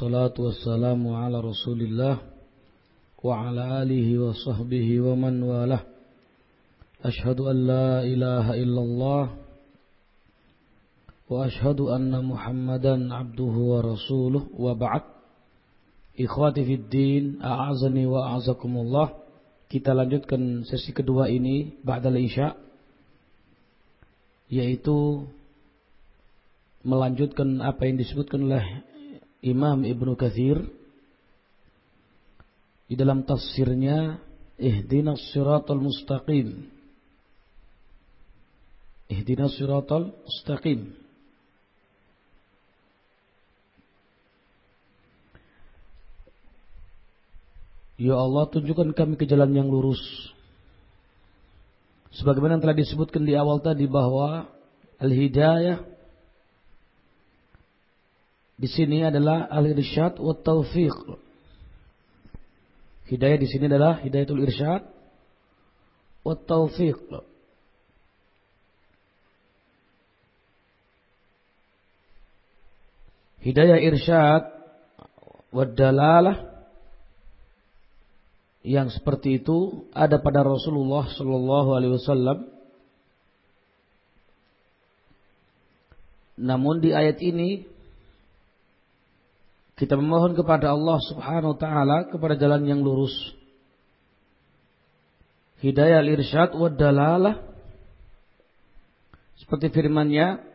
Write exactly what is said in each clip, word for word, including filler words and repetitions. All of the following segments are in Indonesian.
wassalatu wassalamu ala Rasulillah wa ala alihi wa sahbihi wa man walah. Ashhadu an la ilaha illallah wa ashhadu anna Muhammadan abduhu wa rasuluh wa ba'd. Ikhwati fid din, a'azani wa a'azakumullah. Kita lanjutkan sesi kedua ini ba'dal isya, yaitu melanjutkan apa yang disebutkan oleh Imam Ibnu Katsir di dalam tafsirnya Ihdinas Shiratal Mustaqim. Ihdinas Shiratal Mustaqim. Ya Allah, tunjukkan kami ke jalan yang lurus. Sebagaimana yang telah disebutkan di awal tadi bahwa al-hidayah di sini adalah al-irsyad wa taufiq. Hidayah di sini adalah hidayatul irsyad wa taufiq. Hidayah irsyad wa dalalah yang seperti itu ada pada Rasulullah sallallahu alaihi wasallam. Namun di ayat ini kita memohon kepada Allah Subhanahu wa taala kepada jalan yang lurus. Hidayah al-irsyad wa dalalah seperti firman-Nya,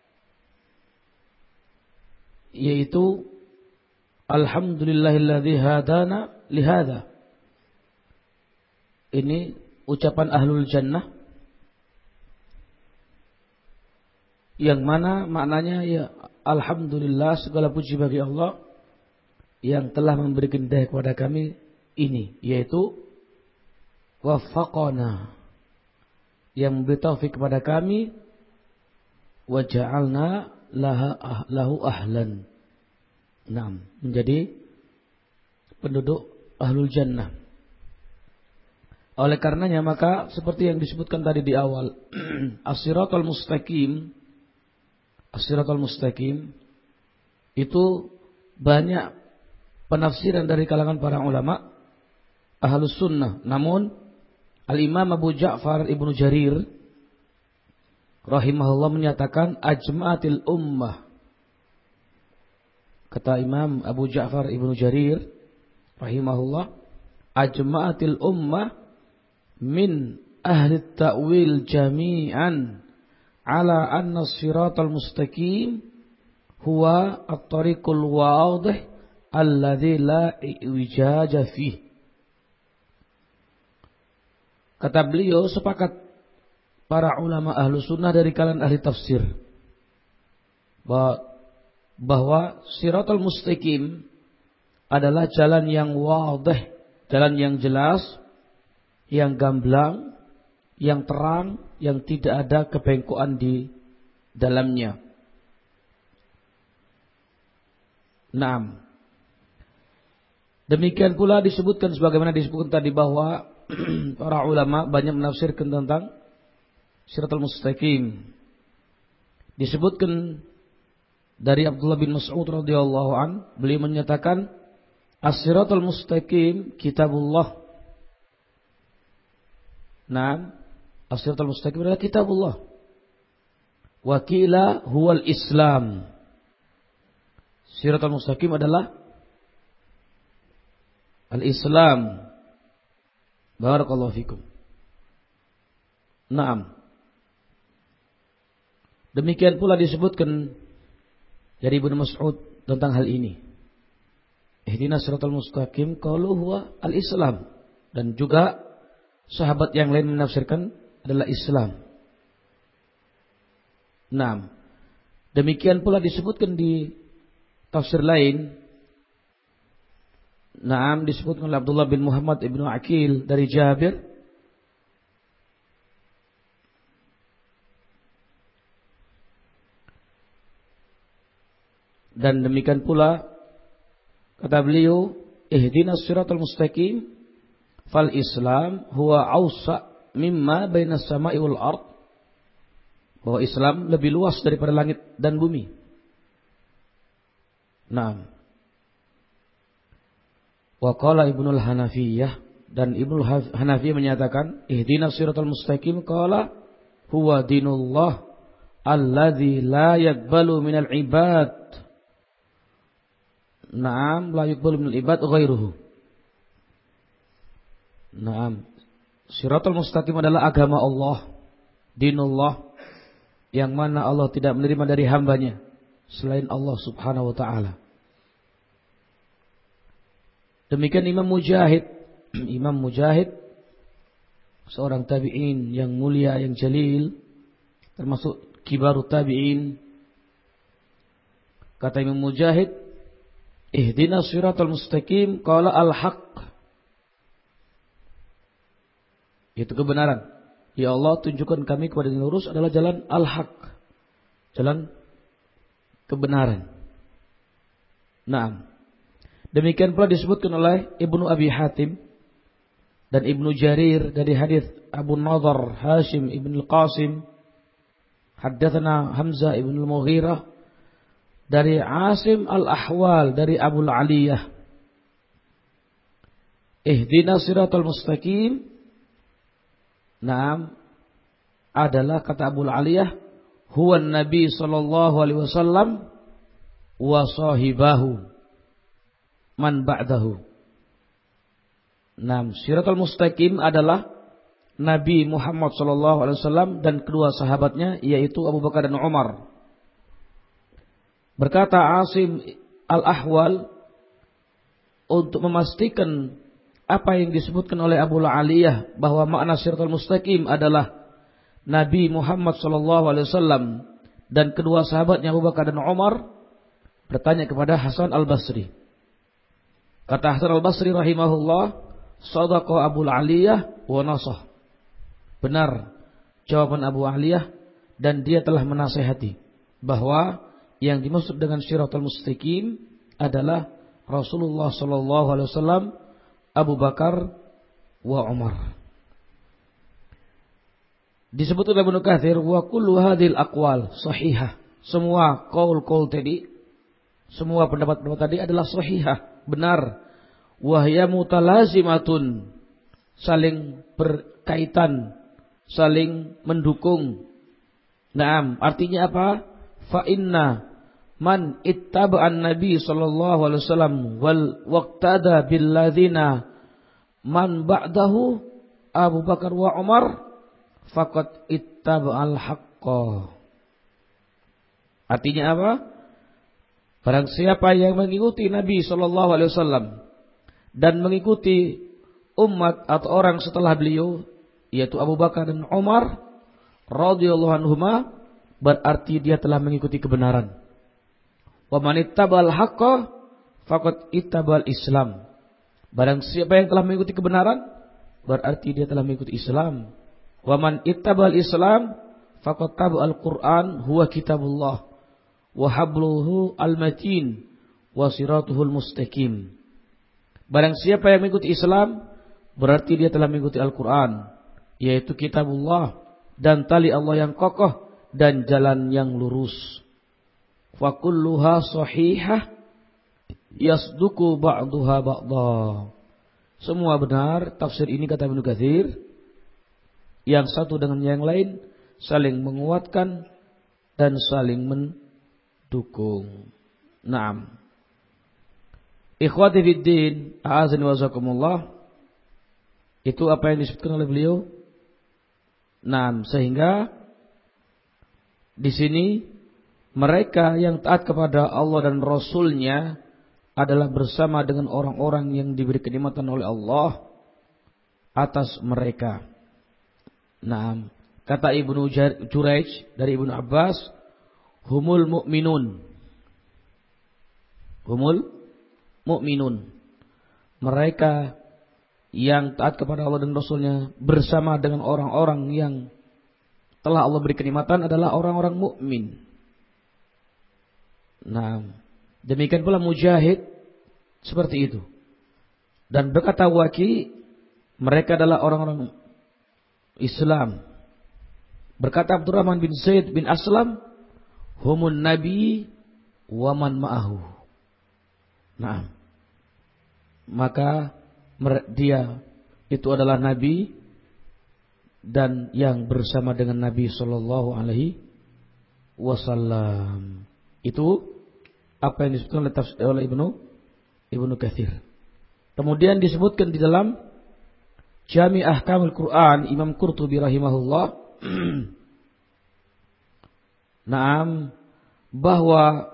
yaitu alhamdulillahilladzi hadana lihada. Ini ucapan ahlul jannah yang mana maknanya ya alhamdulillah, segala puji bagi Allah yang telah memberikan hidayah kepada kami ini, yaitu waffaqana, yang memberi taufik kepada kami, wa ja'alna laha lahu ahlan. Naam, menjadi penduduk ahlul jannah. Oleh karenanya maka seperti yang disebutkan tadi di awal, as-siratal mustaqim, as-siratal mustaqim itu banyak penafsiran dari kalangan para ulama ahlus sunnah. Namun Al-Imam Abu Ja'far Ibnu Jarir rahimahullah menyatakan ajma'atil ummah. Kata Imam Abu Ja'far Ibnu Jarir rahimahullah, ajma'atil ummah min ahli ta'wil jami'an ala anna as-siratal mustaqim huwa at-tariqul wadih alladzi la iwijaja fih. Kata beliau, sepakat para ulama ahlu sunnah dari kalangan ahli tafsir bahwa, bahwa siratal mustaqim adalah jalan yang wadih, jalan yang jelas, yang gamblang, yang terang, yang tidak ada kebengkokan di dalamnya. Naam. Demikian pula disebutkan sebagaimana disebutkan tadi bahwa para ulama banyak menafsirkan tentang siratal mustaqim. Disebutkan dari Abdullah bin Mas'ud radhiyallahu an, beliau menyatakan as-siratal mustaqim kitabullah. Naam, as-siratal mustaqim adalah kitabullah. Wa qila huwal Islam. Siratal mustaqim adalah al-Islam. Barakallahu fikum. Naam. Demikian pula disebutkan dari Ibnu Mas'ud tentang hal ini. Ihdinas siratal mustaqim qalu huwa al-Islam. Dan juga sahabat yang lain menafsirkan adalah Islam. Naam. Demikian pula disebutkan di tafsir lain. Naam, disebutkan oleh Abdullah bin Muhammad ibnu Aqil dari Jabir, dan demikian pula kata beliau ihdinas siratal mustaqim fal Islam huwa awsa mimma bainas sama'i wal ard, bahwa Islam lebih luas daripada langit dan bumi. Naam. Wa qala Ibnul Hanafiyah, dan Ibnul Hanafiyah menyatakan ihdinas siratal mustaqim, qala huwa dinullah alladzi la yaqbalu minal ibad. Naam, la yaqbalu minal ibad ghairuhu. Naam, siratal mustaqim adalah agama Allah, dinullah, yang mana Allah tidak menerima dari hambanya selain Allah subhanahu wa ta'ala. Demikian Imam Mujahid. Imam Mujahid, seorang tabi'in yang mulia, yang jalil, termasuk kibarut tabi'in. Kata Imam Mujahid, ihdinas siratal mustaqim, qala al-haq. Itu kebenaran. Ya Allah, tunjukkan kami kepada jalan lurus adalah jalan al-haq, jalan kebenaran. Naam. Demikian pula disebutkan oleh Ibnu Abi Hatim dan Ibnu Jarir dari hadis Abu Nadhr Hashim ibn al-Qasim, haddatsana Hamzah ibn al-Mughirah dari Asim al-Ahwal dari Abu al-Aliyah, ihdinas siratal mustaqim. Naam, adalah kata Abu al-Aliyah, huwa Nabi sallallahu alaihi wasallam wa sahibahu man ba'dahu. Naam, siratal mustaqim adalah Nabi Muhammad sallallahu alaihi wasallam dan kedua sahabatnya, yaitu Abu Bakar dan Umar. Berkata Asim al-Ahwal untuk memastikan apa yang disebutkan oleh Abu al-Aliyah bahwa makna siratal mustaqim adalah Nabi Muhammad sallallahu alaihi wasallam dan kedua sahabatnya Abu Bakar dan Umar, bertanya kepada Hasan al-Basri. Kata Hasan al-Basri rahimahullah, sadaqa Abu al-Aliyah wa nasah. Benar jawaban Abu Aliyah dan dia telah menasihati bahwa yang dimaksud dengan siratal mustaqim adalah Rasulullah sallallahu alaihi wasallam, Abu Bakar wa Umar. Disebut oleh Ibnu Katsir, wa kullu hadhil aqwal sahihah. Semua qaul-qaul tadi, semua pendapat-pendapat tadi adalah sahihah, benar. Wa hiya mutalazimatun, saling berkaitan, saling mendukung. Naam, artinya apa? Fa inna man ittaba'an nabi sallallahu alaihi wasallam wal waqtada bil ladzina man ba'dahu Abu Bakar wa Umar faqad ittaba'al haqqa. Artinya apa? Barang siapa yang mengikuti Nabi sallallahu alaihi wasallam dan mengikuti umat atau orang setelah beliau, yaitu Abu Bakar dan Umar radhiyallahu anhuma, berarti dia telah mengikuti kebenaran. Wa man ittaba'al haqqa faqad ittaba'al Islam. Barang siapa yang telah mengikuti kebenaran, berarti dia telah mengikuti Islam. Wa man ittaba'al Islam faqad taba'al Qur'an huwa kitabullah wa habluhu al-matin wa siratuhul mustaqim. Barang siapa yang mengikuti Islam, berarti dia telah mengikuti Al-Qur'an, yaitu kitabullah dan tali Allah yang kokoh dan jalan yang lurus. Fa kulluha sahihah yasduku ba'duha ba'dha. Semua benar tafsir ini, kata Ibnu Katsir, yang satu dengan yang lain saling menguatkan dan saling mendukung. Naam. Ikhwati fid din, a'azani wa jazakumullah. Itu apa yang disebutkan oleh beliau. Naam, sehingga di sini mereka yang taat kepada Allah dan Rasul-Nya adalah bersama dengan orang-orang yang diberi kenikmatan oleh Allah atas mereka. Naam, kata Ibnu Jurayj dari Ibnu Abbas, humul mu'minun. Humul mu'minun. Mereka yang taat kepada Allah dan Rasul-Nya bersama dengan orang-orang yang telah Allah beri kenikmatan adalah orang-orang mukmin. Nah, demikian pula Mujahid seperti itu. Dan berkata Waki, mereka adalah orang-orang Islam. Berkata Abdurrahman bin Zaid bin Aslam, humun nabi wa man ma'ahu. Nah, maka dia itu adalah nabi dan yang bersama dengan Nabi sallallahu alaihi wasallam. Itu apa yang disebutkan oleh tafsir oleh Ibnu Ibnu Katsir. Kemudian disebutkan di dalam Jami' Ahkamul Quran Imam Qurtubi rahimahullah Naam, bahwa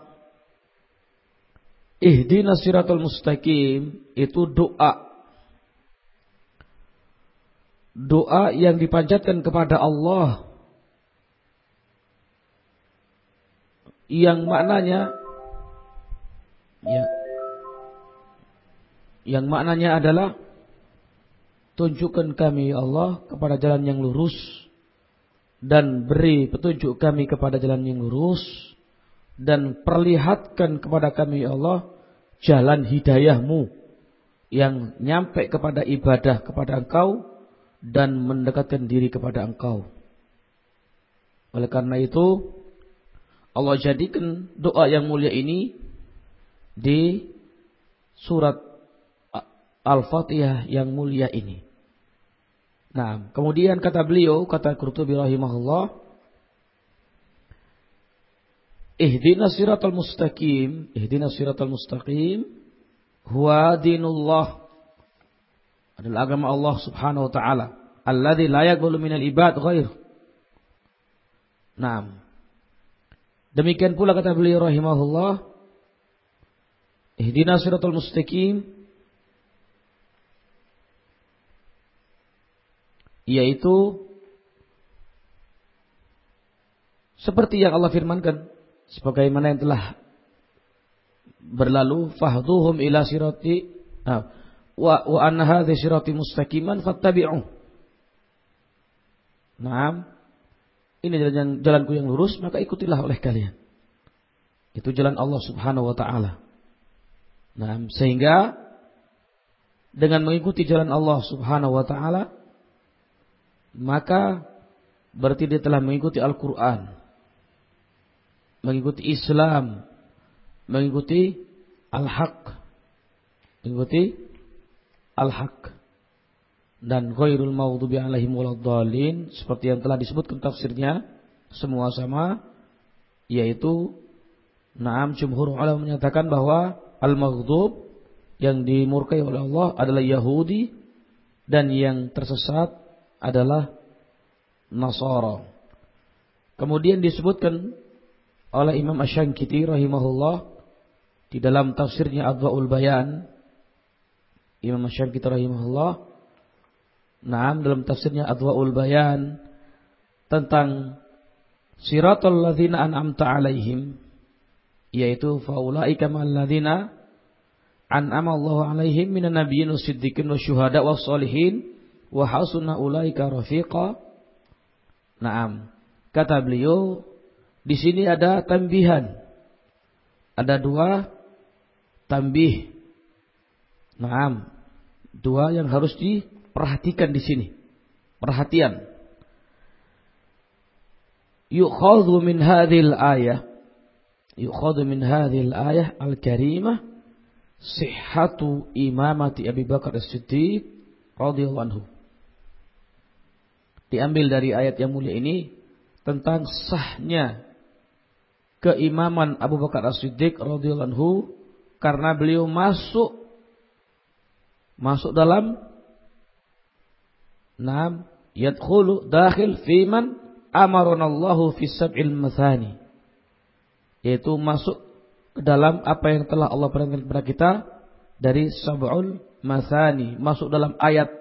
ihdinas siratal mustaqim itu doa. Doa yang dipanjatkan kepada Allah yang maknanya ya, yang maknanya adalah tunjukkan kami ya Allah kepada jalan yang lurus dan beri petunjuk kami kepada jalan yang lurus dan perlihatkan kepada kami ya Allah jalan hidayahmu yang nyampe kepada ibadah kepada Engkau dan mendekatkan diri kepada Engkau. Oleh karena itu Allah jadikan doa yang mulia ini di surat Al-Fatihah yang mulia ini. Nah, kemudian kata beliau, kata Qurtubi rahimahullah, ihdinas siratal mustaqim, ihdinas siratal mustaqim huwa dinullah, adalah agama Allah Subhanahu wa taala, alladzi la yaqbalu minal ibad ghair. Naam. Demikian pula kata beliau rahimahullah, ihdinas siratal mustaqim yaitu seperti yang Allah firmankan sebagaimana yang telah berlalu, fahduhum ila sirati nah, wa wa anna hadhi sirati mustaqiman fattabi'u. Naam, ini jalan jalanku yang lurus, maka ikutilah oleh kalian. Itu jalan Allah Subhanahu wa taala. Nah, sehingga dengan mengikuti jalan Allah Subhanahu wa taala maka berarti dia telah mengikuti Al-Qur'an, mengikuti Islam, mengikuti Al-Haq, mengikuti Al-Haq dan ghairul maghdubi alaihim waladdallin, seperti yang telah disebutkan tafsirnya semua sama, yaitu na'am jumhur ulama menyatakan bahwa al-maghdub yang dimurkai oleh Allah adalah Yahudi dan yang tersesat adalah Nasara. Kemudian disebutkan oleh Imam Asy-Syankiti rahimahullah di dalam tafsirnya Adwaul Bayan, Imam Asy-Syankiti rahimahullah nah dalam tafsirnya Adwaul Bayan tentang siratal ladzina an'amta alaihim, yaitu faulaika ma'al ladzina an'ama Allahu alaihim minan nabiyyin wasiddiqin wasyuhada wassalihin wa hasuna ulaika rafiqa. Naam, kata beliau di sini ada tambihan, ada dua tambih. Naam, dua yang harus diperhatikan di sini. Perhatian. Yukhadhu min hadhil ayah, yukhadhu min hadhil ayah al-karimah sihhatu imamati Abi Bakar As-Siddiq radhiyallahu anhu. Diambil dari ayat yang mulia ini tentang sahnya keimaman Abu Bakar As-Siddiq radhiyallahu anhu karena beliau masuk masuk dalam nam yadkhulu dakhil fi man amaranallahu fi sab'il mathani, yaitu masuk ke dalam apa yang telah Allah perintahkan kepada kita dari sab'ul mathani, masuk dalam ayat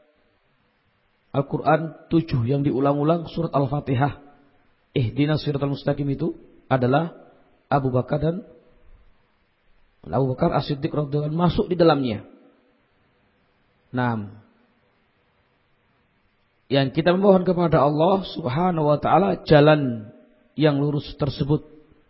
Al-Quran tujuh yang diulang-ulang surat Al-Fatihah. Ihdinas siratal mustaqim itu adalah Abu Bakar dan Abu Bakar As-Siddiq radhiyallahu anhu masuk di dalamnya. Nah, yang kita memohon kepada Allah Subhanahu wa taala jalan yang lurus tersebut,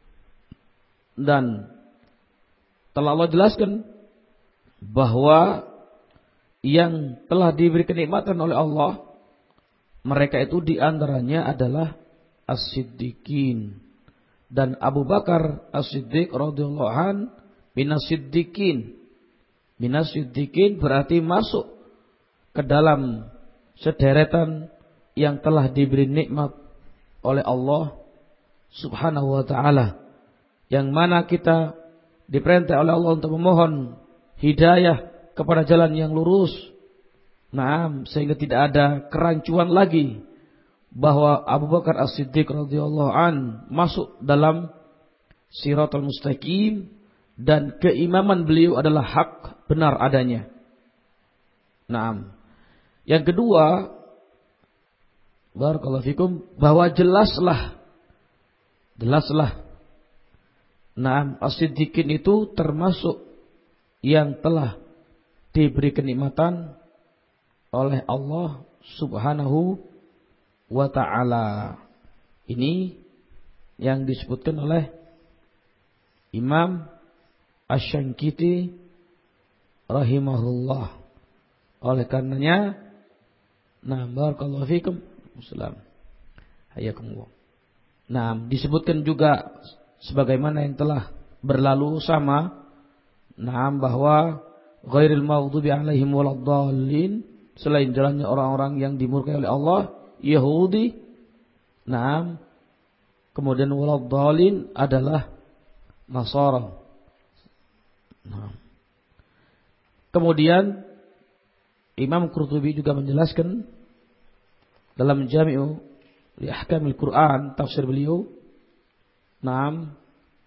dan telah Allah jelaskan bahwa yang telah diberi kenikmatan oleh Allah mereka itu diantaranya adalah As-Siddiqin, dan Abu Bakar As-Siddiq radhiyallahu an bin As-Siddiqin, Minas siddiqin berarti masuk ke dalam sederetan yang telah diberi nikmat oleh Allah Subhanahu wa ta'ala, yang mana kita diperintah oleh Allah untuk memohon hidayah kepada jalan yang lurus. Nah, sehingga tidak ada kerancuan lagi bahwa Abu Bakar As-Siddiq radhiyallahu an masuk dalam Shiratal Mustaqim dan keimaman beliau adalah hak, benar adanya. Naam. Yang kedua, barakallahu fikum, bahwa jelaslah jelaslah naam as-siddiqin itu termasuk yang telah diberi kenikmatan oleh Allah Subhanahu wa ta'ala. Ini yang disebutkan oleh Imam Asy-Syankiti rahimahullah. Oleh karenanya, nah barakallahu fikum, Assalam. Hayakumullah. Nah, disebutkan juga sebagaimana yang telah berlalu sama, nah bahwa ghairil maghdubi alaihim waladdallin, selain jalannya orang-orang yang dimurkai oleh Allah, Yahudi. Nah, kemudian waladdallin adalah Nasara. Nah. Kemudian Imam Qurtubi juga menjelaskan dalam Jami'u li Ahkamil Quran, tafsir beliau, naam,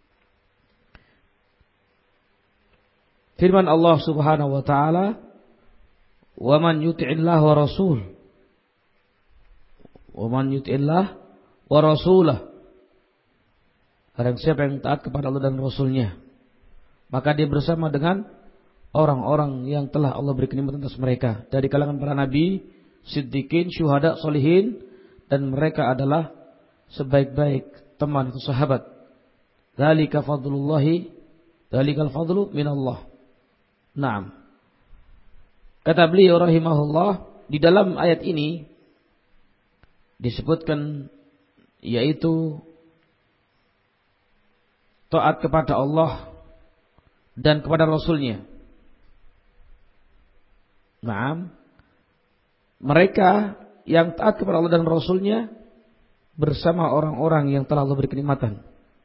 firman Allah Subhanahu wa taala, "Wa man yuti'illah wa rasul." Wa man yuti'illah wa rasulah. Barang siapa yang taat kepada Allah dan Rasulnya, maka dia bersama dengan orang-orang yang telah Allah beri kenikmatan atas mereka dari kalangan para nabi, siddiqin, syuhada, solihin, dan mereka adalah sebaik-baik teman atau sahabat. Dzalika fadlullahi, dzalikal fadlu minallah. Naam. Kata beliau rahimahullah, di dalam ayat ini disebutkan yaitu taat kepada Allah dan kepada Rasulnya. Naam. Mereka yang taat kepada Allah dan Rasulnya bersama orang-orang yang telah Allah beri kenikmatan.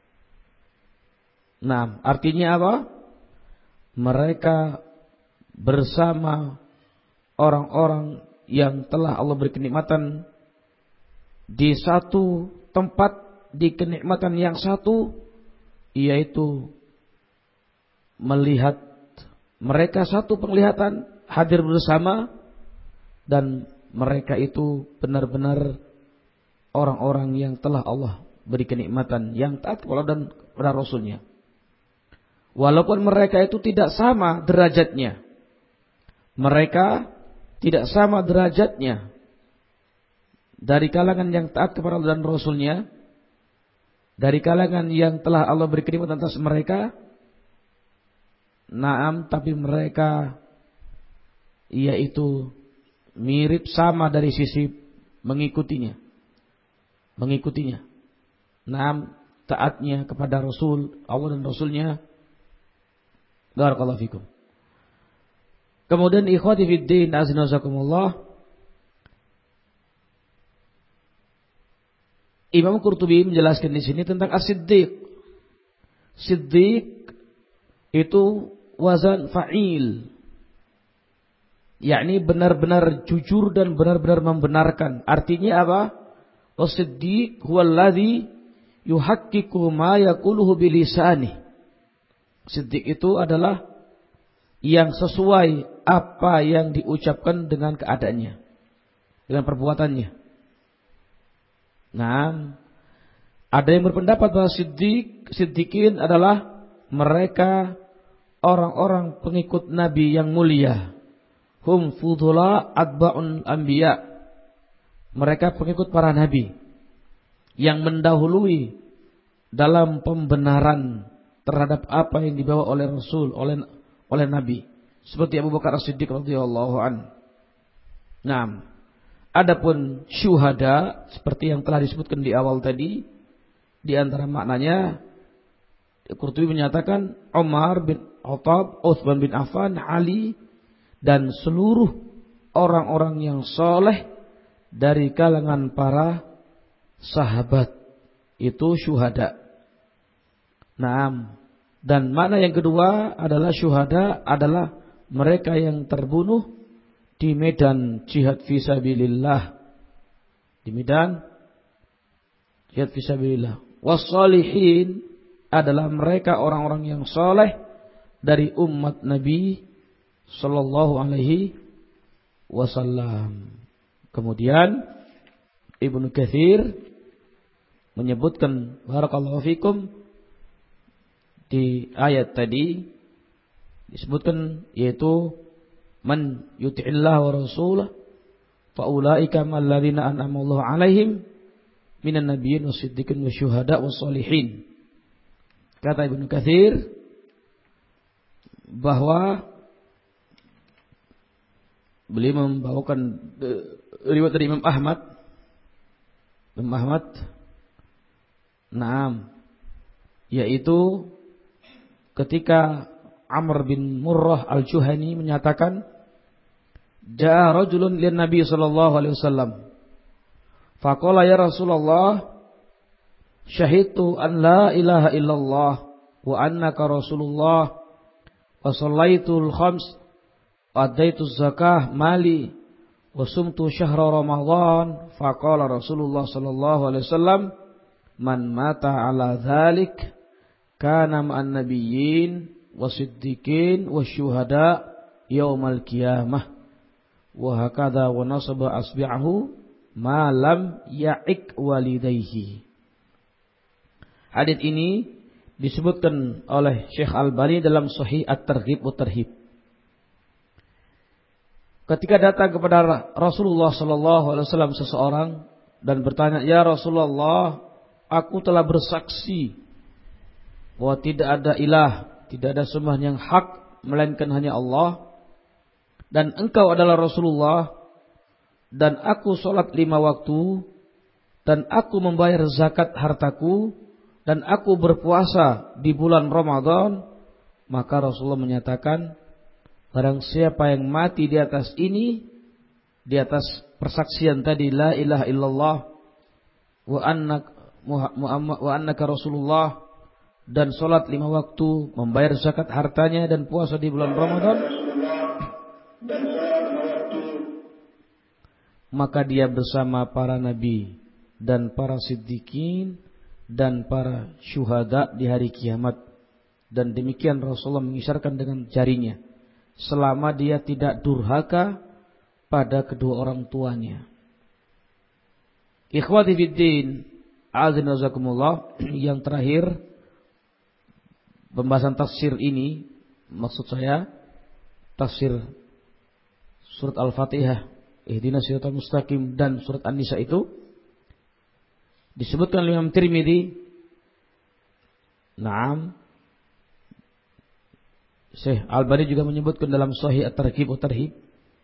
Nah, artinya apa? Mereka bersama orang-orang yang telah Allah beri kenikmatan di satu tempat, di kenikmatan yang satu, yaitu melihat mereka satu penglihatan, hadir bersama, dan mereka itu benar-benar orang-orang yang telah Allah beri kenikmatan, yang taat kepada Allah dan kepada Rasulnya. Walaupun mereka itu tidak sama derajatnya, mereka tidak sama derajatnya dari kalangan yang taat kepada Allah dan Rasulnya, dari kalangan yang telah Allah beri kenikmatan atas mereka. Naam, tapi mereka yaitu mirip sama dari sisi mengikutinya. Mengikutinya. Naam, taatnya kepada Rasul, Allah dan Rasulnya. Barakallahu fikum. Kemudian ikhwati fiddin aznazakumullah, Imam Qurtubi menjelaskan di sini tentang as-siddiq. Siddiq itu wazan fa'il, yakni benar-benar jujur dan benar-benar membenarkan. Artinya apa? As-siddiq huwallazi yuhaqqiqu ma yaquluhu bilisani. Siddiq itu adalah yang sesuai apa yang diucapkan dengan keadaannya, dengan perbuatannya. Nah, ada yang berpendapat bahwa siddiq, siddiqin adalah mereka orang-orang pengikut Nabi yang mulia. Hum fudula atba'un anbiya. Mereka pengikut para nabi yang mendahului dalam pembenaran terhadap apa yang dibawa oleh Rasul, oleh oleh Nabi, seperti Abu Bakar As-Siddiq radhiyallahu an. Naam. Adapun syuhada seperti yang telah disebutkan di awal tadi, di antara maknanya Qurtubi menyatakan Umar bin Khattab, Utsman bin Affan, Ali, dan seluruh orang-orang yang soleh dari kalangan para sahabat. Itu syuhada. Naam. Dan makna yang kedua adalah syuhada adalah mereka yang terbunuh di medan jihad fisabilillah. Di medan jihad fisabilillah. Wassalihin adalah mereka orang-orang yang soleh dari umat Nabi sallallahu alaihi wasallam. Kemudian Ibnu Katsir menyebutkan barakallahu fikum di ayat tadi disebutkan yaitu man yuti'illah wa rasulah fa ulaika mal ladzina an'ama Allahu 'alaihim minan nabiyyin wasiddiqin wasyuhada wassalihin. Kata Ibnu Katsir bahwa beliau membawakan riwayat dari Imam Ahmad. Imam Ahmad, naam, yaitu ketika Amr bin Murrah al-Juhani menyatakan, Ja'a rajulun lin Nabi sallallahu alaihi wasallam. Faqala ya Rasulullah, syahidtu an la ilaha illallah wa annaka Rasulullah wa shallaitul khams wa adaitu zakah mali wa sumtu syahra Ramadan. Faqala Rasulullah sallallahu alaihi wasallam, man mata ala dzalik kana ma'an nabiyyin wasiddiqin wasyuhada yaumal qiyamah wa hakadha wa nasaba asbi'ahu ma lam ya'ik walidayhi. Hadits ini disebutkan oleh Syekh Albani dalam Sahih At-Targhib wa Tarhib. Ketika datang kepada Rasulullah sallallahu alaihi wasallam seseorang dan bertanya, "Ya Rasulullah, aku telah bersaksi bahwa tidak ada ilah, tidak ada sembahan yang hak melainkan hanya Allah, dan engkau adalah Rasulullah, dan aku sholat lima waktu, dan aku membayar zakat hartaku, dan aku berpuasa di bulan Ramadan." Maka Rasulullah menyatakan, barang siapa yang mati di atas ini, di atas persaksian tadi la ilaha illallah wa annak wa annaka Rasulullah, dan sholat lima waktu, membayar zakat hartanya, dan puasa di bulan Ramadan, maka dia bersama para nabi dan para siddiqin dan para syuhada di hari kiamat. Dan demikian Rasulullah mengisyaratkan dengan jarinya, selama dia tidak durhaka pada kedua orang tuanya. Ikhwati fiddin, azan wazakumullah, yang terakhir pembahasan tafsir ini, maksud saya tafsir surat Al-Fatihah, Ihdinas Shiratal Mustaqim, dan surat An-Nisa itu disebutkan oleh Imam Tirmidzi. Naam, Syekh Albani juga menyebutkan dalam Sahih At-Targhib wa Tarhib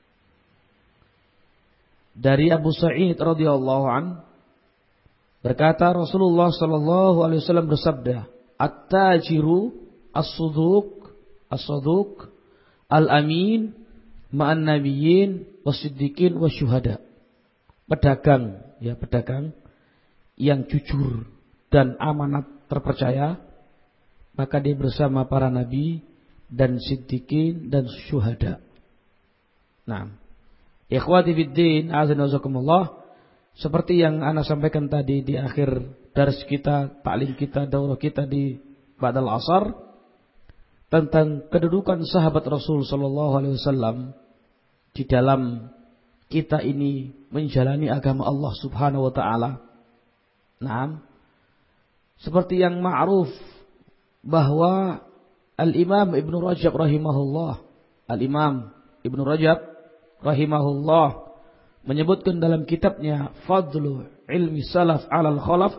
dari Abu Sa'id radhiyallahu an, berkata Rasulullah sallallahu alaihi wasallam bersabda, At-tajiru as-suduq as-suduq al-amin ma'an nabiyyin wasiddiqin wasyuhada. Pedagang, ya pedagang yang jujur dan amanat terpercaya, maka dia bersama para nabi dan siddiqin dan syuhada. Nah, ikhwati fiddin, azan wazakumullah, seperti yang ana sampaikan tadi di akhir dars kita, taklim kita, daurah kita di Ba'dal Asar, tentang kedudukan sahabat Rasul sallallahu alaihi wasallam di dalam kita ini menjalani agama Allah Subhanahu wa taala. Nah, seperti yang ma'ruf bahwa Al-Imam Ibnu Rajab rahimahullah, Al-Imam Ibnu Rajab rahimahullah menyebutkan dalam kitabnya Fadlu Ilmi Salaf 'alal Khalaf,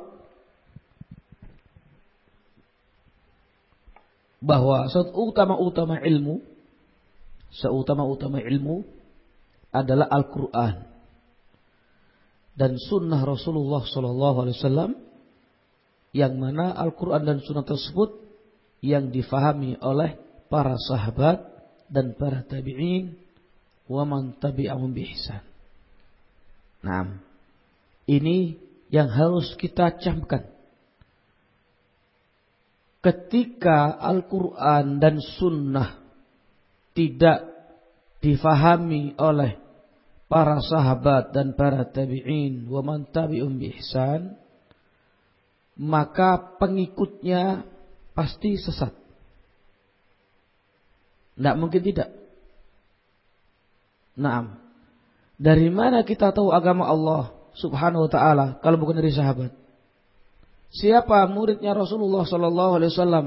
bahwa seutama-utama ilmu, seutama-utama ilmu adalah Al-Quran dan Sunnah Rasulullah Sallallahu Alaihi Wasallam, yang mana Al-Quran dan Sunnah tersebut yang difahami oleh para sahabat dan para tabi'in wa man tabi'ahum bi ihsan. Nah, ini yang harus kita camkan. Ketika Al-Quran dan Sunnah tidak difahami oleh para sahabat dan para tabi'in wa man tabi'ahum bi ihsan, maka pengikutnya pasti sesat. Tidak mungkin tidak. Naam. Dari mana kita tahu agama Allah Subhanahu wa ta'ala kalau bukan dari sahabat? Siapa muridnya Rasulullah sallallahu alaihi wasallam?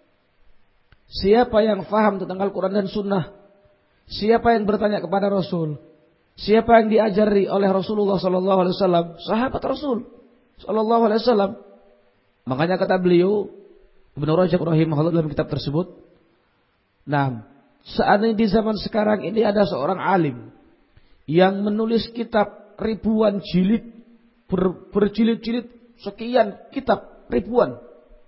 Siapa yang faham tentang Al-Quran dan Sunnah? Siapa yang bertanya kepada Rasul? Siapa yang diajari oleh Rasulullah sallallahu alaihi wasallam? Sahabat Rasul sallallahu alaihi wasallam. Makanya kata beliau Ibnu Rajab rahimahullah dalam kitab tersebut, nah, seandainya di zaman sekarang ini ada seorang alim yang menulis kitab ribuan jilid, ber, berjilid-jilid sekian kitab ribuan,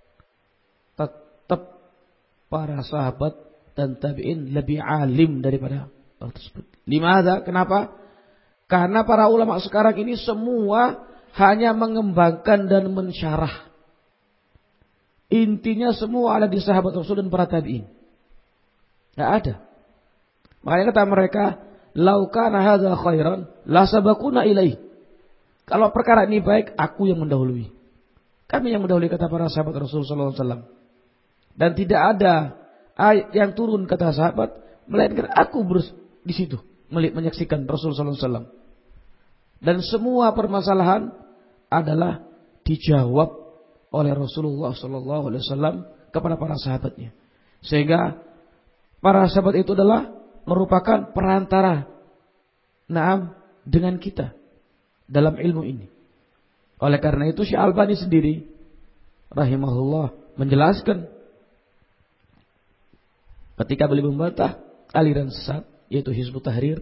tetap para sahabat dan tabi'in lebih alim daripada orang tersebut. Limadha? Kenapa? Karena para ulama sekarang ini semua hanya mengembangkan dan mensyarah. Intinya semua ada di sahabat Rasul dan para tabi'in. Tidak ada. Makanya kata mereka, "Lau kana hadza khairan la sabaquna ilaih." Kalau perkara ini baik, aku yang mendahului. Kami yang mendahului, kata para sahabat Rasul sallallahu alaihi wasallam. Dan tidak ada ayat yang turun, kata sahabat, melainkan aku bers- di situ melihat menyaksikan Rasul sallallahu alaihi wasallam. Dan semua permasalahan adalah dijawab oleh Rasulullah sallallahu alaihi wasallam kepada para sahabatnya. Sehingga para sahabat itu adalah merupakan perantara naam dengan kita dalam ilmu ini. Oleh karena itu Syekh Albani sendiri rahimahullah menjelaskan ketika beliau membantah aliran sesat yaitu Hizbut Tahrir,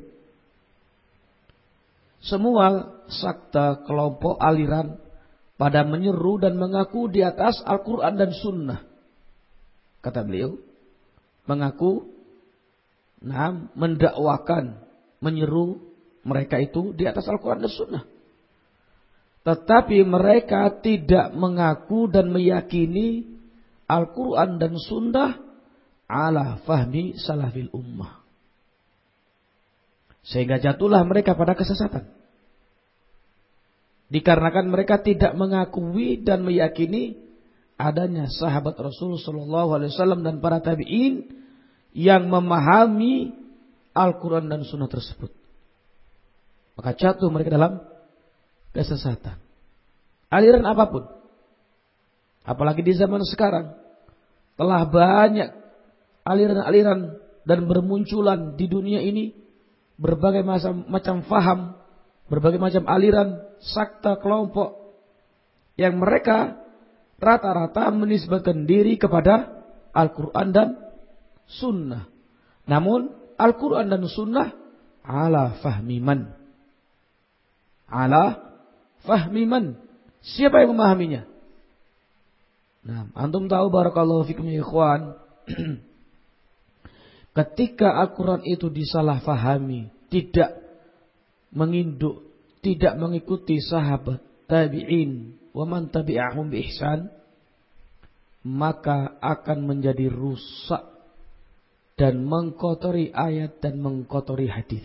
semua sakta kelompok aliran pada menyeru dan mengaku di atas Al-Quran dan Sunnah. Kata beliau, mengaku, nah, mendakwakan, menyeru mereka itu di atas Al-Quran dan Sunnah. Tetapi mereka tidak mengaku dan meyakini Al-Quran dan Sunnah ala fahmi salafil ummah. Sehingga jatuhlah mereka pada kesesatan. Dikarenakan mereka tidak mengakui dan meyakini adanya sahabat Rasul sallallahu alaihi wasallam dan para tabi'in yang memahami Al-Quran dan Sunnah tersebut. Maka jatuh mereka dalam kesesatan. Aliran apapun. Apalagi di zaman sekarang. Telah banyak aliran-aliran dan bermunculan di dunia ini. Berbagai macam, macam faham. Berbagai macam aliran, sakta, kelompok. Yang mereka rata-rata menisbatkan diri kepada Al-Quran dan Sunnah. Namun Al-Quran dan Sunnah ala fahmi man. Ala fahmi man. Siapa yang memahaminya? Nah, antum tahu barakallahu fikum ya ikhwan. Ketika Al-Quran itu disalah fahami, tidak menginduk, tidak mengikuti sahabat, tabi'in, wa man tabi'ahum bi ihsan, maka akan menjadi rusak dan mengkotori ayat dan mengkotori hadis.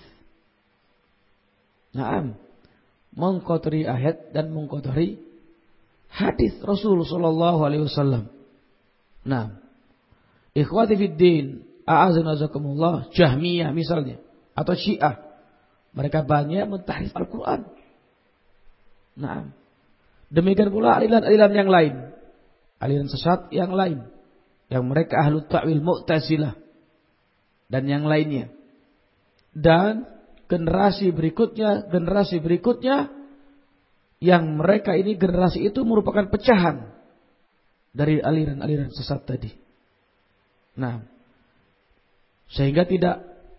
Naam, mengkotori ayat dan mengkotori hadis Rasul sallallahu alaihi wasallam. Nah, ikhwati fid din, a'azana zakumullah, Jahmiyah misalnya atau Syiah, mereka banyak mentahrif Al-Quran. Nah, demikian pula aliran-aliran yang lain, aliran sesat yang lain, yang mereka ahlu ta'wil Mu'tazilah dan yang lainnya. Dan generasi berikutnya, generasi berikutnya, yang mereka ini generasi itu merupakan pecahan dari aliran-aliran sesat tadi. Nah, sehingga tidak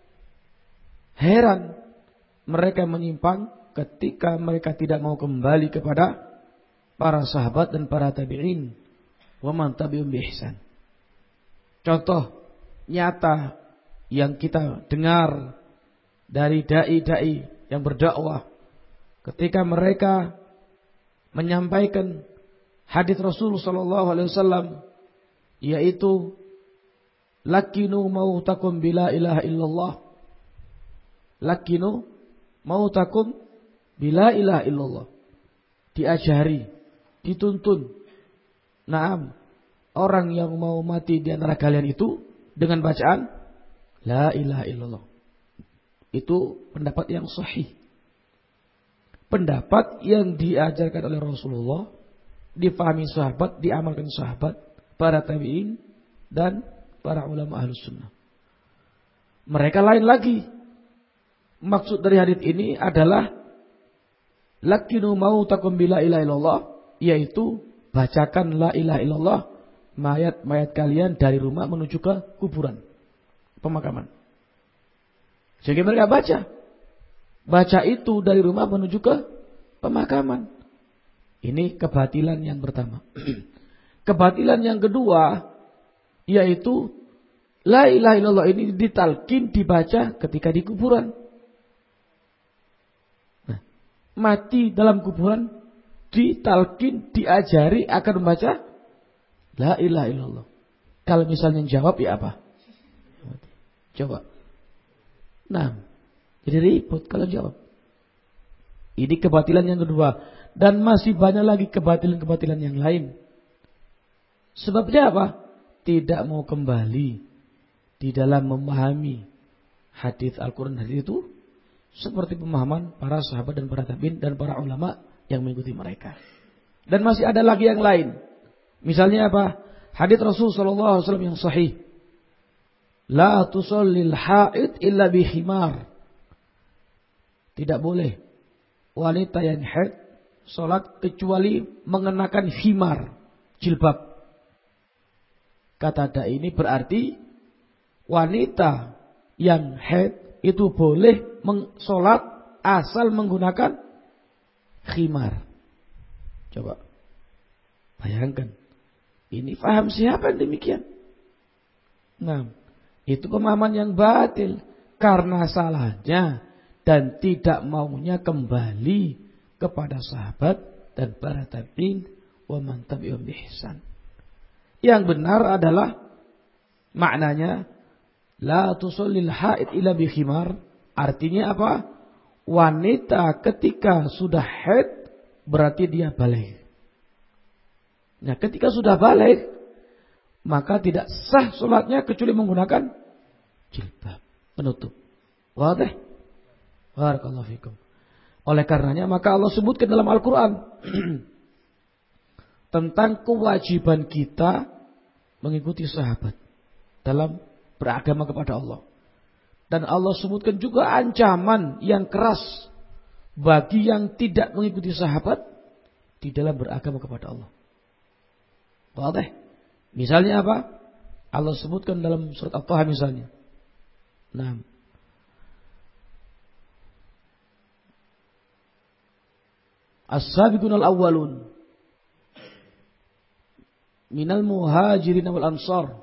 heran mereka menyimpang ketika mereka tidak mau kembali kepada para sahabat dan para tabi'in wa man tabi'um bi ihsan. Contoh nyata yang kita dengar dari dai-dai yang berdakwah ketika mereka menyampaikan hadis Rasul sallallahu alaihi wasallam, yaitu lakinu mautakum bila ilaha illallah, lakinu mautakum bila ilaha illallah, diajari, dituntun, naam, orang yang mau mati di antara kalian itu dengan bacaan la ilaha illallah. Itu pendapat yang sahih, pendapat yang diajarkan oleh Rasulullah, difahami sahabat, diamalkan sahabat, para tabi'in, dan para ulama ahlus sunnah. Mereka lain lagi. Maksud dari hadits ini adalah lakinu mautakum bila ilaha illallah, yaitu bacakan la ilaha illallah mayat-mayat kalian dari rumah menuju ke kuburan, pemakaman. Jadi mereka baca. Baca itu dari rumah menuju ke pemakaman. Ini kebatilan yang pertama. Kebatilan yang kedua, yaitu la ilaha illallah ini ditalkin, dibaca ketika di kuburan. Nah, mati dalam kuburan ditalkin, diajari akan membaca la ilaha illallah. Kalau misalnya jawab ya apa? Coba. Nah, jadi ribut kalau jawab. Ini kebatilan yang kedua. Dan masih banyak lagi kebatilan-kebatilan yang lain. Sebabnya apa? Tidak mau kembali di dalam memahami hadis Al-Quran hadis itu seperti pemahaman para sahabat dan para tabi'in dan para ulama yang mengikuti mereka. Dan masih ada lagi yang lain. Misalnya apa? Hadis Rasul sallallahu alaihi wasallam yang sahih. La tusallil haid illa bi khimar. Tidak boleh wanita yang haid salat kecuali mengenakan khimar, jilbab. Kata dai ini berarti wanita yang haid itu boleh salat asal menggunakan khimar. Coba bayangkan. Ini paham siapa yang demikian? Nah, itu pemahaman yang batil karena salahnya dan tidak maunya kembali kepada sahabat dan para tabi'in wa man tabi'ahum bi ihsan. Yang benar adalah maknanya la tusallil haid illa bi khimar. Artinya apa? Wanita ketika sudah haid berarti dia baligh. Nah, ketika sudah baligh maka tidak sah salatnya kecuali menggunakan jilbab penutup. Wadih? Barakallahu fikum. Oleh karenanya maka Allah sebutkan dalam Al-Quran tentang kewajiban kita mengikuti sahabat dalam beragama kepada Allah. Dan Allah sebutkan juga ancaman yang keras bagi yang tidak mengikuti sahabat di dalam beragama kepada Allah. Wadih? Misalnya apa? Allah sebutkan dalam surat At-Taha misalnya. Nah, As-sabiqun al-awwalun minal muhajirin wal ansar.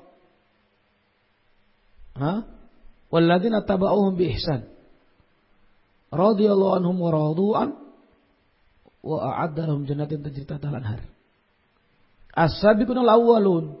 Ha? Walladzina tabauhum bi ihsan. Radhiyallahu anhum wa radu an wa a'adda lahum jannatin tajri tahtaha al-anhar. As-sabiqun al-awwalun,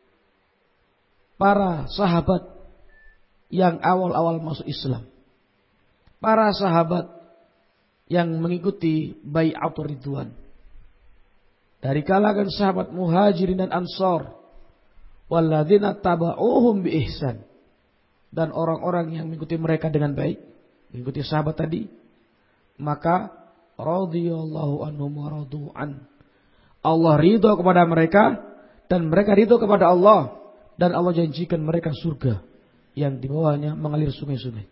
para sahabat yang awal-awal masuk Islam. Para sahabat yang mengikuti bai'atur ridwan. Dari kalangan sahabat muhajirin dan ansar. Walladzina taba'uhum bi ihsan. Dan orang-orang yang mengikuti mereka dengan baik. Mengikuti sahabat tadi. Maka radhiyallahu anhum wa radu an. Allah ridho kepada mereka dan mereka ridho kepada Allah, dan Allah janjikan mereka surga yang di bawahnya mengalir sungai-sungai.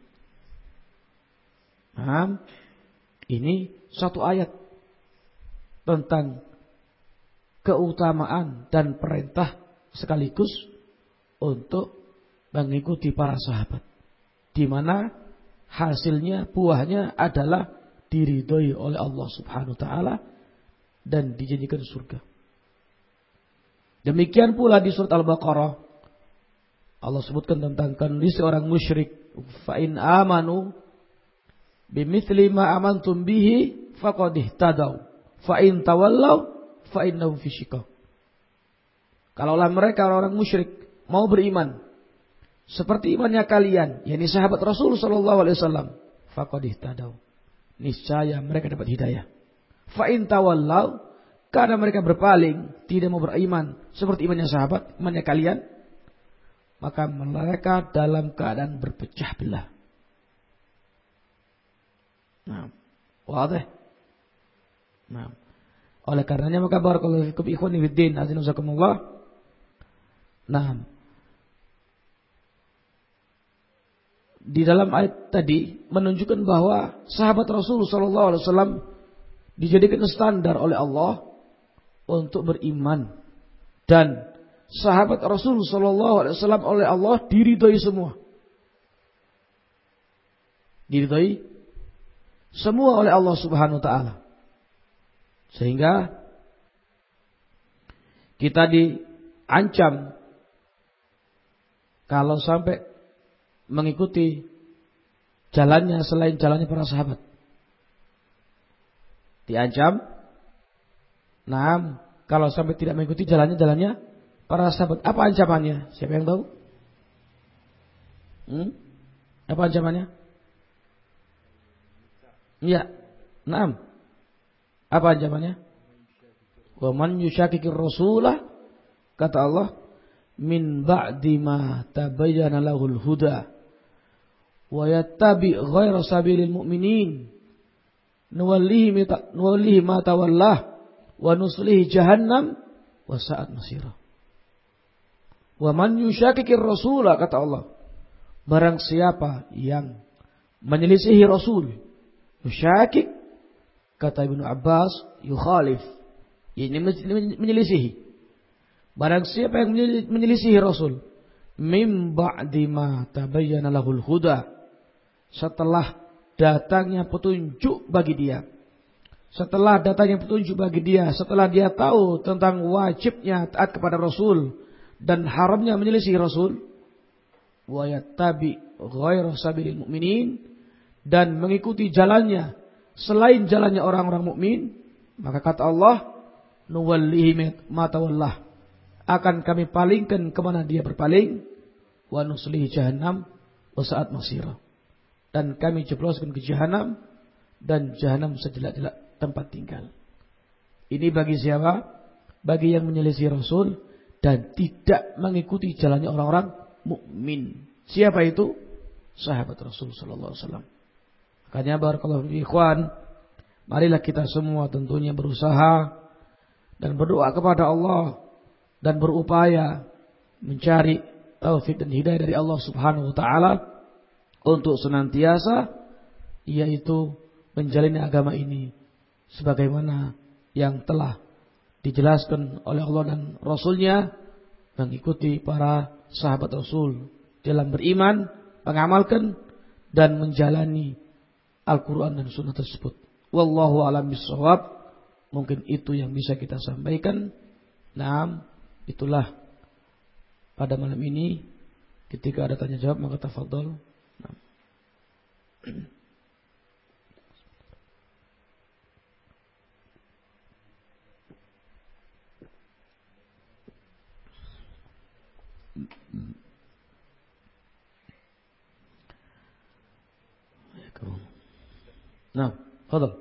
Nah, ini satu ayat tentang keutamaan dan perintah sekaligus untuk mengikuti para sahabat, di mana hasilnya, buahnya adalah diridhoi oleh Allah Subhanahu wa taala dan dijanjikan surga. Demikian pula di surat Al-Baqarah Allah sebutkan tentang kondisi orang musyrik. Fa in amanu bimithli ma amantum bihi faqad ihtadaw. Fa in tawallaw fa innahum fi shiqaq. Kalaulah mereka orang musyrik mau beriman seperti imannya kalian, yakni sahabat Rasul sallallahu alaihi wasallam, faqad ihtadaw. Niscaya mereka dapat hidayah. Fa in tawallaw, karena mereka berpaling, tidak mau beriman seperti imannya sahabat, imannya kalian, maka mereka dalam keadaan berpecah belah. Nah, wadah. Nah, oleh karenanya maka barakallahu fikum ikhwani fiddin, azza wajakumullah. Nah, di dalam ayat tadi menunjukkan bahwa sahabat Rasul sallallahu alaihi wasallam dijadikan standar oleh Allah untuk beriman, dan sahabat Rasul sallallahu alaihi wasallam oleh Allah diridhoi semua. Diridhoi semua oleh Allah Subhanahu wa taala. Sehingga kita diancam kalau sampai mengikuti jalannya selain jalannya para sahabat. Diancam. Nah, kalau sampai tidak mengikuti jalannya jalannya para sahabat. Apa ancamannya? Siapa yang tahu? Hmm? Apa ancamannya? Iya. Naam. Apa ancamannya? Wa man yushaqiqir rasulah, kata Allah, min ba'di ma tabayyana lahul huda wa yattabi ghaira sabilil mu'minin nuwallihi nuwallihi ma tawallah wa nuslihi jahannam wa sa'at masira. Wa man yushaqiqir rasulah, kata Allah, barang siapa yang menyelisihi Rasul. Yushaqiq, kata Ibnu Abbas, yukhalif, ini menyelisihi. Barang siapa yang menyelisihi Rasul, mim ba'di ma tabayyana lahul huda, setelah datangnya petunjuk bagi dia, setelah datangnya petunjuk bagi dia, setelah dia tahu tentang wajibnya taat kepada Rasul dan haramnya menyelisihi Rasul, wa yattabi ghaira sabilil mu'minin, dan mengikuti jalannya selain jalannya orang-orang mukmin, maka kata Allah, nuwallihi ma tawallah, akan kami palingkan kemana dia berpaling, wa nuslihi jahannam wa sa'at masira, dan kami jebloskan ke jahanam, dan jahanam sejelek-jelek tempat tinggal. Ini bagi siapa? Bagi yang menyelisih Rasul dan tidak mengikuti jalannya orang-orang mukmin. Siapa itu? Sahabat Rasul sallallahu alaihi wasallam. Makanya barakallahu fiikum ikhwan, marilah kita semua tentunya berusaha dan berdoa kepada Allah dan berupaya mencari taufik dan hidayah dari Allah Subhanahu wa taala untuk senantiasa yaitu menjalani agama ini sebagaimana yang telah dijelaskan oleh Allah dan Rasulnya, mengikuti para sahabat Rasul dalam beriman, mengamalkan dan menjalani Al-Quran dan Sunnah tersebut. Wallahu a'lam bishawab. Mungkin itu yang bisa kita sampaikan. Nah, itulah pada malam ini. Ketika ada tanya jawab maka tafadhol. Nah. Nah, fadhol.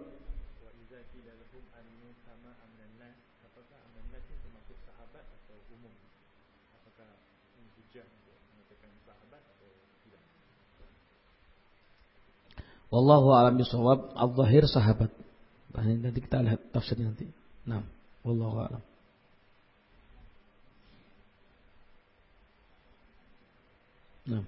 Wallahu a'lam bishawab. Al-zahir sahabat. Nanti kita lihat tafsirnya nanti. Nah, wallahu a'lam. Nah.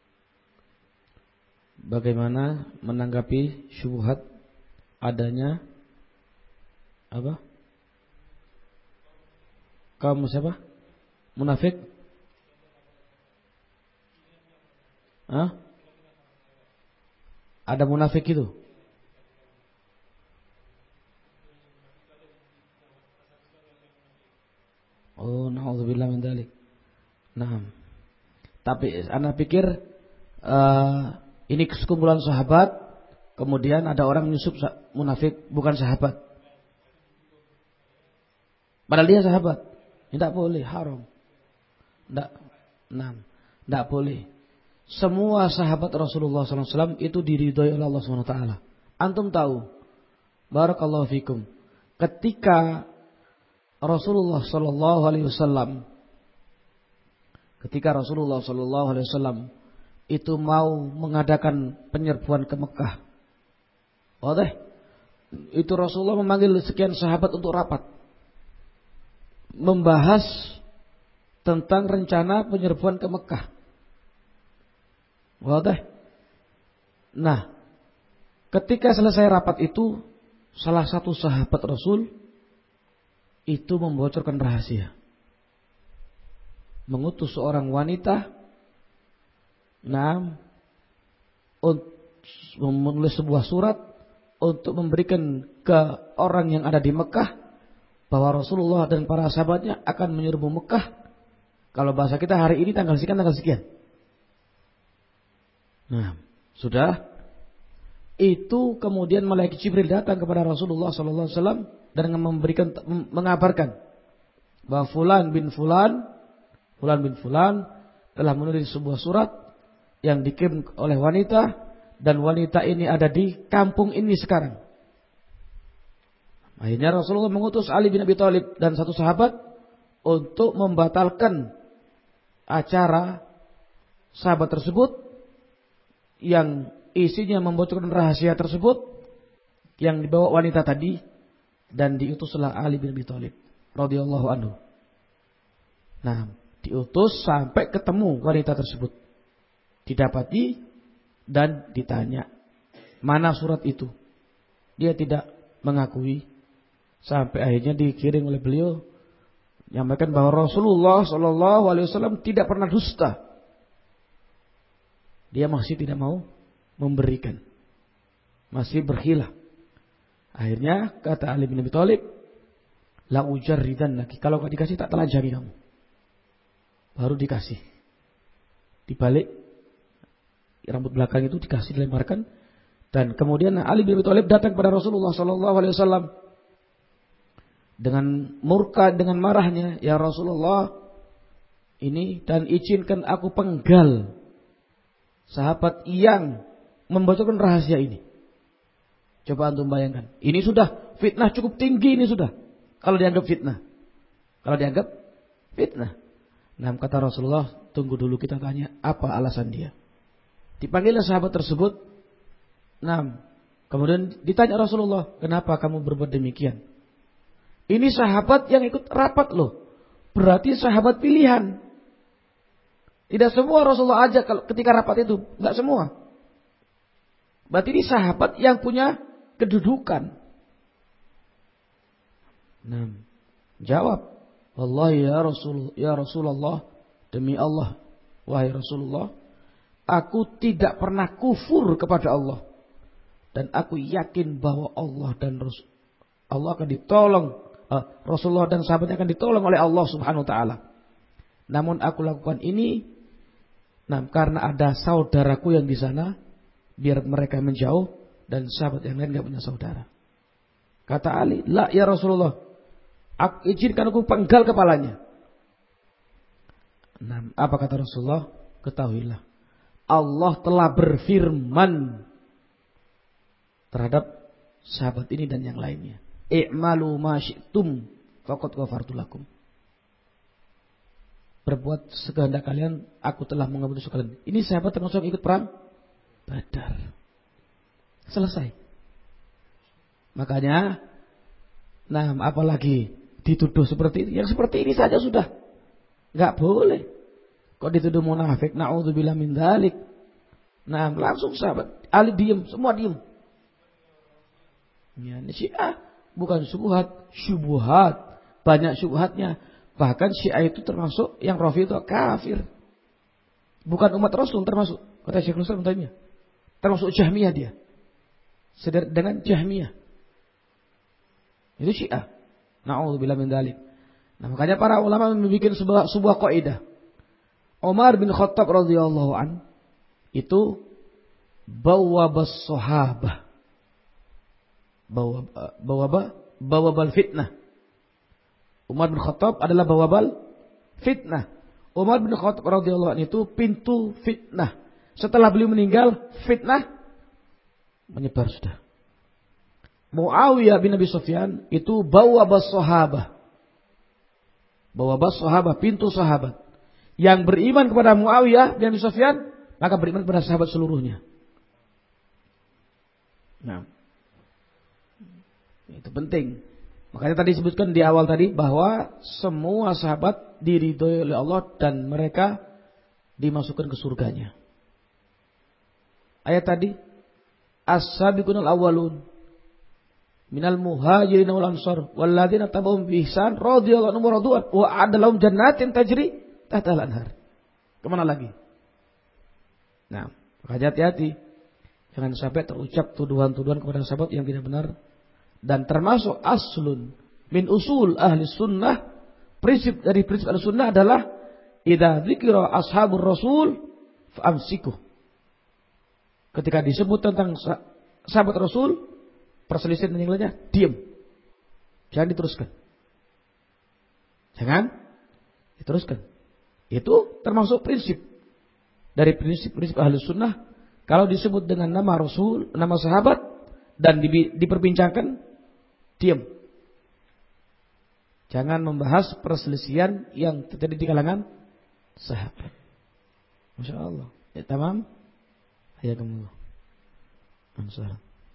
Bagaimana menanggapi syubhat adanya Apa? Kaum siapa? Munafik? Hah? Ada munafik itu? Oh, naudzubillah min dzalik. Nah, tapi ana pikir uh, ini sekumpulan sahabat, kemudian ada orang menyusup munafik bukan sahabat. Padahal dia sahabat. Tidak boleh, haram. Tidak, nah, tidak boleh. Semua sahabat Rasulullah sallallahu alaihi wasallam itu diridhoi oleh Allah subhanahu wa taala. Antum tahu, barakallahu fikum, ketika Rasulullah sallallahu alaihi wasallam ketika Rasulullah sallallahu alaihi wasallam itu mau mengadakan penyerbuan ke Mekah. Wadah, itu Rasulullah memanggil sekian sahabat untuk rapat, membahas tentang rencana penyerbuan ke Mekah. Wadah. Nah, ketika selesai rapat itu, salah satu sahabat Rasul itu membocorkan rahasia, mengutus seorang wanita, nah, untuk menulis sebuah surat untuk memberikan ke orang yang ada di Mekah bahwa Rasulullah dan para sahabatnya akan menyerbu Mekah. Kalau bahasa kita hari ini tanggal sekian tanggal sekian. Nah, sudah itu kemudian malaikat Jibril datang kepada Rasulullah sallallahu alaihi wasallam dan memberikan mengabarkan bahwa fulan bin fulan, fulan bin fulan telah menulis sebuah surat yang dikirim oleh wanita dan wanita ini ada di kampung ini sekarang. Akhirnya Rasulullah mengutus Ali bin Abi Thalib dan satu sahabat untuk membatalkan acara sahabat tersebut yang isinya membocorkan rahasia tersebut yang dibawa wanita tadi, dan diutuslah Ali bin Abi Thalib radhiyallahu anhu. Nah, diutus sampai ketemu wanita tersebut, didapati dan ditanya, mana surat itu? Dia tidak mengakui. Sampai akhirnya dikirim oleh beliau menyampaikan bahwa Rasulullah sallallahu alaihi wasallam tidak pernah dusta. Dia masih tidak mau memberikan, masih berkhilaf. Akhirnya kata Ali bin Abi Thalib, la ujarridannaki, kalau enggak dikasih tak telajari kamu. Baru dikasih. Dibalik rambut belakang itu dikasih, dilemparkan, dan kemudian Ali bin Abi Thalib datang kepada Rasulullah sallallahu alaihi wasallam dengan murka, dengan marahnya, ya Rasulullah, ini dan izinkan aku penggal sahabat yang membocorkan rahasia ini. Coba antum bayangkan, ini sudah fitnah cukup tinggi, ini sudah. Kalau dianggap fitnah, kalau dianggap fitnah. Nah, kata Rasulullah, tunggu dulu kita tanya apa alasan dia. Dipanggilnya sahabat tersebut. Nah, kemudian ditanya Rasulullah, kenapa kamu berbuat demikian? Ini sahabat yang ikut rapat loh, berarti sahabat pilihan. Tidak semua Rasulullah ajak kalau ketika rapat itu, enggak semua. Berarti ini sahabat yang punya kedudukan. Nah, jawab, wallahi ya Rasul, ya Rasulullah, demi Allah, wahai Rasulullah, aku tidak pernah kufur kepada Allah, dan aku yakin bahwa Allah dan Rasul, Allah akan ditolong, uh, Rasulullah dan sahabatnya akan ditolong oleh Allah Subhanahu wa taala. Namun aku lakukan ini, nah, karena ada saudaraku yang di sana, biar mereka menjauh dan sahabat yang lain enggak punya saudara. Kata Ali, la ya Rasulullah, aku izinkan aku penggal kepalanya. Nah, apa kata Rasulullah? Ketahuilah, Allah telah berfirman terhadap sahabat ini dan yang lainnya. I'malu ma syi'tum faqad ghafartu lakum. Berbuat sekehendak kalian, aku telah mengampuni sekalian. Ini sahabat termasuk ikut perang Badar. Selesai. Makanya, nah, apalagi dituduh seperti ini. Yang seperti ini saja sudah enggak boleh. Kok dituduh munafik? Na'udzubillah min dzalik. Nah, langsung sahabat Ali diam, semua diam. Ya, ini Syiah bukan syubhat, syubhat. Banyak syubhatnya. Bahkan Syiah itu termasuk yang Rafidhah kafir. Bukan umat Rasul termasuk. Kata Syekhul Islam Taimiyah. Termasuk Jahmiyah dia. Sedar dengan Jahmiyah. Itu Syiah. Na'udzubillah min dzalik. Nah, makanya para ulama membuat sebuah sebuah kaidah. Umar bin Khattab radhiyallahu an itu bawwabas sahabah. Bawa bawa bawabal fitnah. Umar bin Khattab adalah bawabal fitnah. Umar bin Khattab radhiyallahu anhu itu pintu fitnah. Setelah beliau meninggal, fitnah menyebar sudah. Muawiyah bin Abi Sufyan itu bawabas sahabah. Bawabas sahabah, pintu sahabat. Yang beriman kepada Muawiyah bin Abi Sufyan, maka beriman kepada sahabat seluruhnya. Nah, itu penting. Makanya tadi disebutkan di awal tadi bahwa semua sahabat diridhoi oleh Allah dan mereka dimasukkan ke surganya. Ayat tadi, as-sabiqunal awwalun minal muhajirin wal ansar walladzina tabauhum bi ihsan radhiyallahu anhum wa radwan wa a'adalahum jannatin tajri tahtal anhar. Kemana lagi? Nah, hati-hati jangan sampai terucap tuduhan-tuduhan kepada sahabat yang tidak benar. Dan termasuk aslun min usul ahli sunnah, prinsip dari prinsip ahli sunnah adalah idza dzikra ashabur rasul fa'amsikuh. Ketika disebut tentang sahabat Rasul, perselisihan dan yang lainnya, diam. Jangan diteruskan. Jangan diteruskan. Itu termasuk prinsip dari prinsip-prinsip ahli sunnah. Kalau disebut dengan nama Rasul, nama sahabat dan di, diperbincangkan, diam. Jangan membahas perselisihan yang terjadi di kalangan sahabat. Masya Allah. Ya, tamam. Hayakumullah. Amsalah.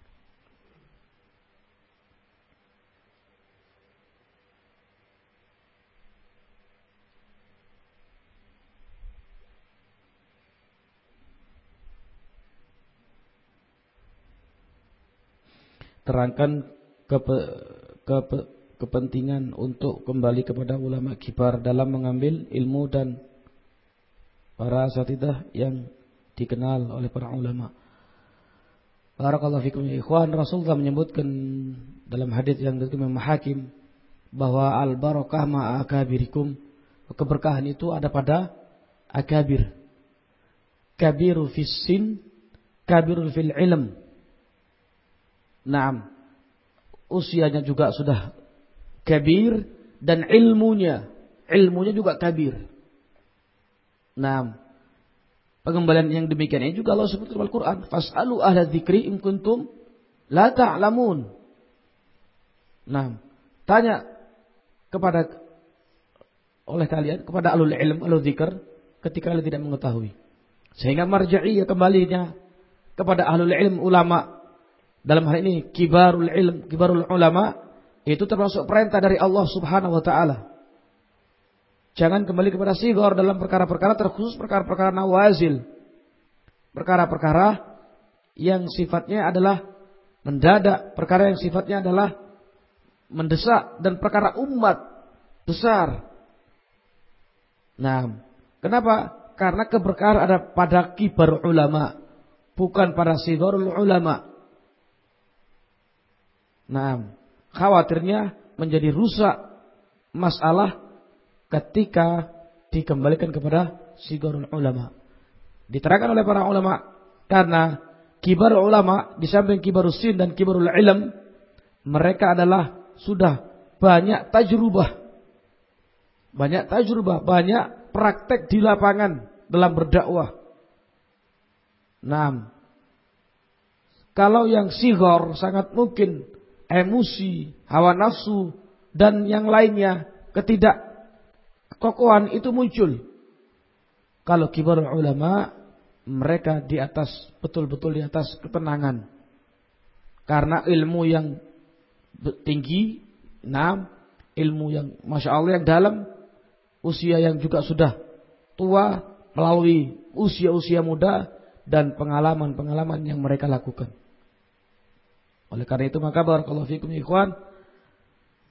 Terangkan kepe, kepe, kepentingan untuk kembali kepada ulama kibar dalam mengambil ilmu dan para asatidzah yang dikenal oleh para ulama. Barakallahu fikum ya ikhwan. Rasulullah menyebutkan dalam hadis yang diriwayatkan Imam Hakim bahwa al barakah ma'a akabirikum. Keberkahan itu ada pada akabir. Kabiru fis sin, kabiru fil ilm. Naam. Usianya juga sudah kabir dan ilmunya, ilmunya juga kabir. Naam. Pengembalian yang demikian ini juga Allah sebutkan dalam Al-Quran. Fas'alu ahla dzikri in kuntum la ta'lamun. Nah, tanya kepada oleh kalian kepada ahlul ilm, ahlul dzikr ketika kalian tidak mengetahui. Sehingga marja'iyah kembalinya kepada ahlul ilm, ulama. Dalam hal ini kibarul ilm, kibarul ulama itu termasuk perintah dari Allah Subhanahu wa taala. Jangan kembali kepada sighar dalam perkara-perkara terkhusus, perkara-perkara nawazil. Perkara-perkara yang sifatnya adalah mendadak, perkara yang sifatnya adalah mendesak dan perkara umat besar. Nah, kenapa? Karena keberkahan ada pada kibar ulama, bukan pada sigharul ulama. Nah, khawatirnya menjadi rusak masalah ketika dikembalikan kepada sigharul ulama. Diterangkan oleh para ulama karena kibar ulama di samping kibarus sin dan kibarul ilm, mereka adalah sudah banyak tajrubah. Banyak tajrubah, banyak praktek di lapangan dalam berdakwah. Nah, kalau yang sighar sangat mungkin emosi, hawa nafsu dan yang lainnya, ketidakkokohan itu muncul. Kalau kibar ulama, mereka di atas, betul-betul di atas ketenangan. Karena ilmu yang tinggi, nah, ilmu yang Masya Allah yang dalam, usia yang juga sudah tua, melalui usia-usia muda, dan pengalaman-pengalaman yang mereka lakukan. Oleh karena itu maka barakallahu fikum ikhwan,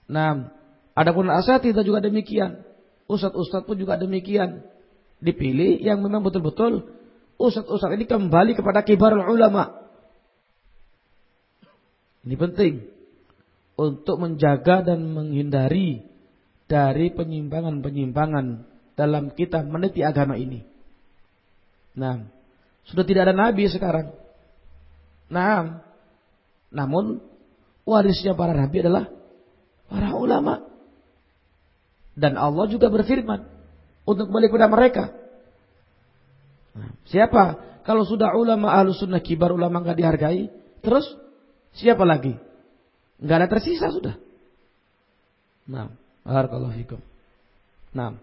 Nah, adapun asatidzah juga demikian. Ustadz-ustadz pun juga demikian. Dipilih yang memang betul-betul ustadz-ustadz ini kembali kepada kibarul ulama. Ini penting untuk menjaga dan menghindari dari penyimpangan-penyimpangan dalam kita meniti agama ini. Nah, sudah tidak ada nabi sekarang. Nah, namun warisnya para nabi adalah para ulama. Dan Allah juga berfirman untuk kembali kepada mereka. Nah, siapa? Kalau sudah ulama ahlus sunnah kibar ulama nggak dihargai, terus siapa lagi? Nggak ada tersisa sudah. Nah, barakallahu fikum. Nah,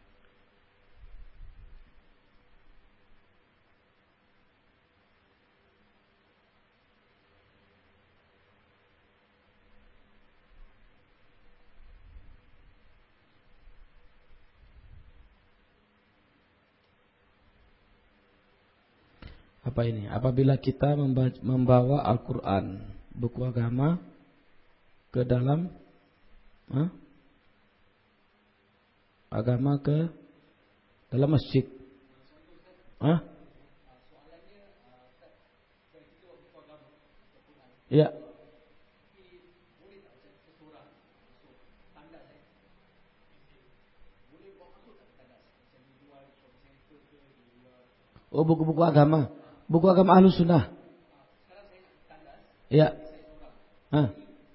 apa ini? Apabila kita membawa Al-Quran, buku agama, ke dalam huh? agama ke dalam masjid. Hah? Ya. Oh, buku-buku agama. Buku agama Ahlus Sunnah. Ya. Hah?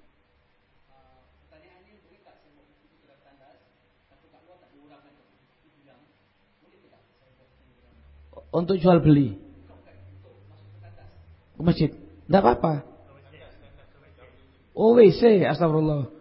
Untuk jual beli ke masjid. Tidak apa-apa. Oh, W C, astagfirullah.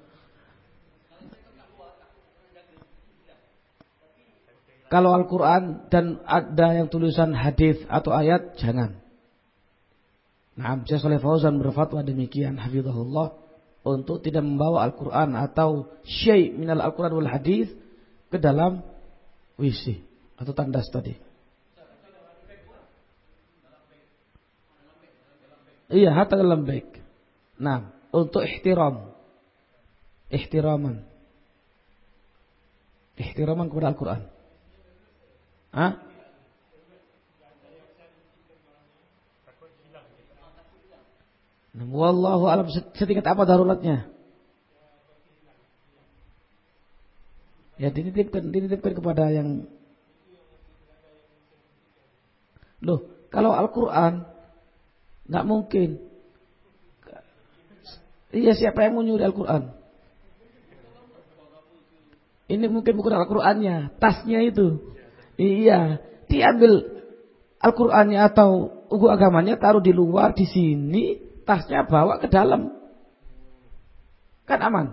Kalau Al-Quran dan ada yang tulisan hadis atau ayat, jangan. Nah, Syekh Shalih Fauzan berfatwa demikian, hafizahullah, untuk tidak membawa Al-Quran atau syai' minal Al-Quran wal hadis ke dalam W C atau tandas tadi. Iya, hatta dalam bag. Nah, untuk ihtiram. Ihtiraman. Ihtiraman kepada Al-Quran. Hah? Nah, wallahu alam, setingkat apa daruratnya? Ya, dititipkan, dititipkan kepada yang. Loh, kalau Al-Quran nggak mungkin. Iya, siapa yang mau nyuri Al-Quran? Ini mungkin bukan Al-Qurannya, tasnya itu. Iya, diambil Al-Qurannya atau buku agamanya, taruh di luar, di sini, tasnya bawa ke dalam. Kan aman.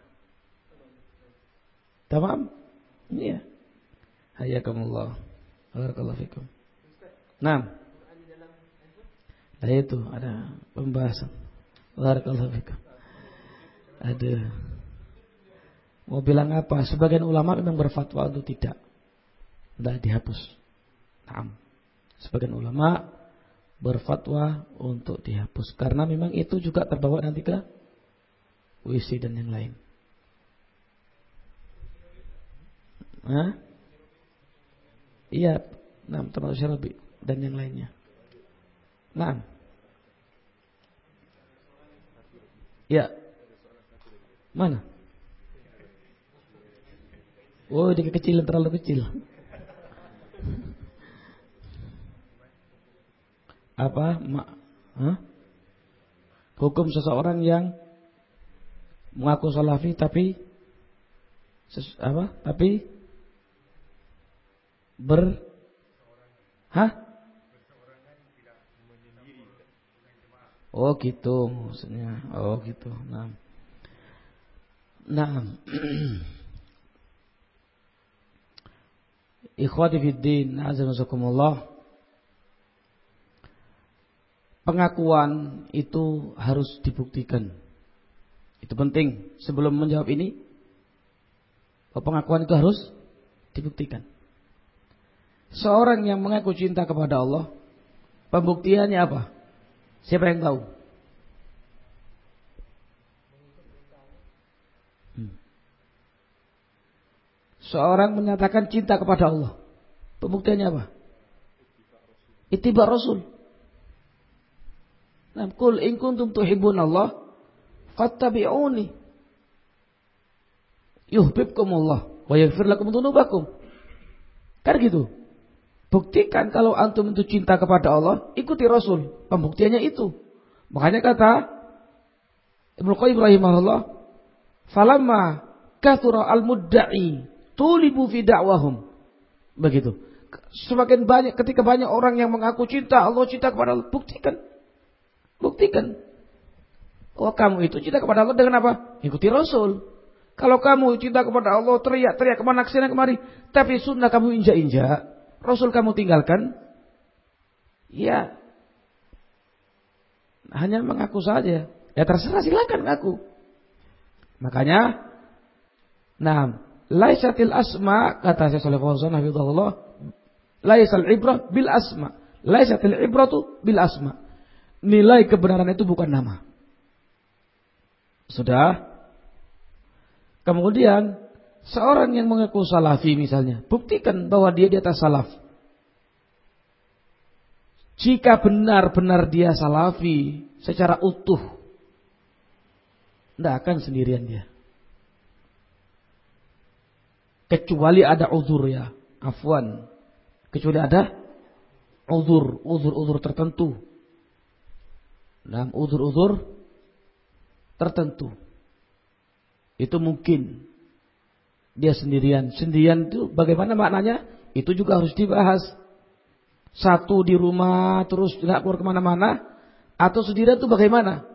Tamam? Iya. Hayakumullah. Barakallahu fikum. Nah. Nah itu ada pembahasan. Barakallahu fikum. Ada. Mau bilang apa? Sebagian ulama memang berfatwa untuk tidak. Tidak dihapus. Nah, sebagian ulama berfatwa untuk dihapus. Karena memang itu juga terbawa nanti ke W C dan yang lain. Hah? Iya. Nah, termasuk syarabi dan yang lainnya. Nah. Ya. Mana? Oh, dia kecil, terlalu kecil. Apa? Ma, huh? Hukum seseorang yang mengaku salafi tapi ses, apa? Tapi ber Hah? Oh gitu maksudnya. Oh gitu. Nah. Nah. Ikhwati fiddin, azamuzakumullah. Pengakuan itu harus dibuktikan. Itu penting. Sebelum menjawab ini, pengakuan itu harus dibuktikan. Seorang yang mengaku cinta kepada Allah, pembuktiannya apa? Siapa yang tahu? Hmm. seorang menyatakan cinta kepada Allah. Pembuktiannya apa? Ittiba Rasul. Nah, qul in kuntum tuhibbunallah fattabi'uni yuhibbukumullah wa yaghfir lakum dzunubakum. Kan gitu. Buktikan kalau antum itu cinta kepada Allah, ikuti Rasul. Pembuktiannya itu. Makanya kata Ibnu Qayyim rahimahullah, falamma kathura al-mudda'i tulibu fi da'wahum. Begitu. Semakin banyak, ketika banyak orang yang mengaku cinta Allah, cinta kepada Allah, buktikan. Buktikan. Oh, kamu itu cinta kepada Allah dengan apa? Ikuti Rasul. Kalau kamu cinta kepada Allah, teriak-teriak kemana kesana kemari, tapi sunnah kamu injak-injak, Rasul kamu tinggalkan, ya hanya mengaku saja. Ya terserah, silakan ngaku. Makanya, nah, laisatil asma, kata Syekh Shalih Fauzan hafizahullah, laisal ibrah bil asma, laisatil ibratu bil asma. Nilai kebenaran itu bukan nama. Sudah. Kemudian seorang yang mengaku salafi misalnya, buktikan bahwa dia di atas salaf. Jika benar-benar dia salafi secara utuh, tidak akan sendirian dia. Kecuali ada uzur ya, afwan. Kecuali ada uzur, uzur-uzur tertentu. Nah, uzur-uzur tertentu. Itu mungkin dia sendirian. Sendirian itu bagaimana maknanya? Itu juga harus dibahas. Satu di rumah terus tidak keluar kemana-mana, atau sendirian itu bagaimana?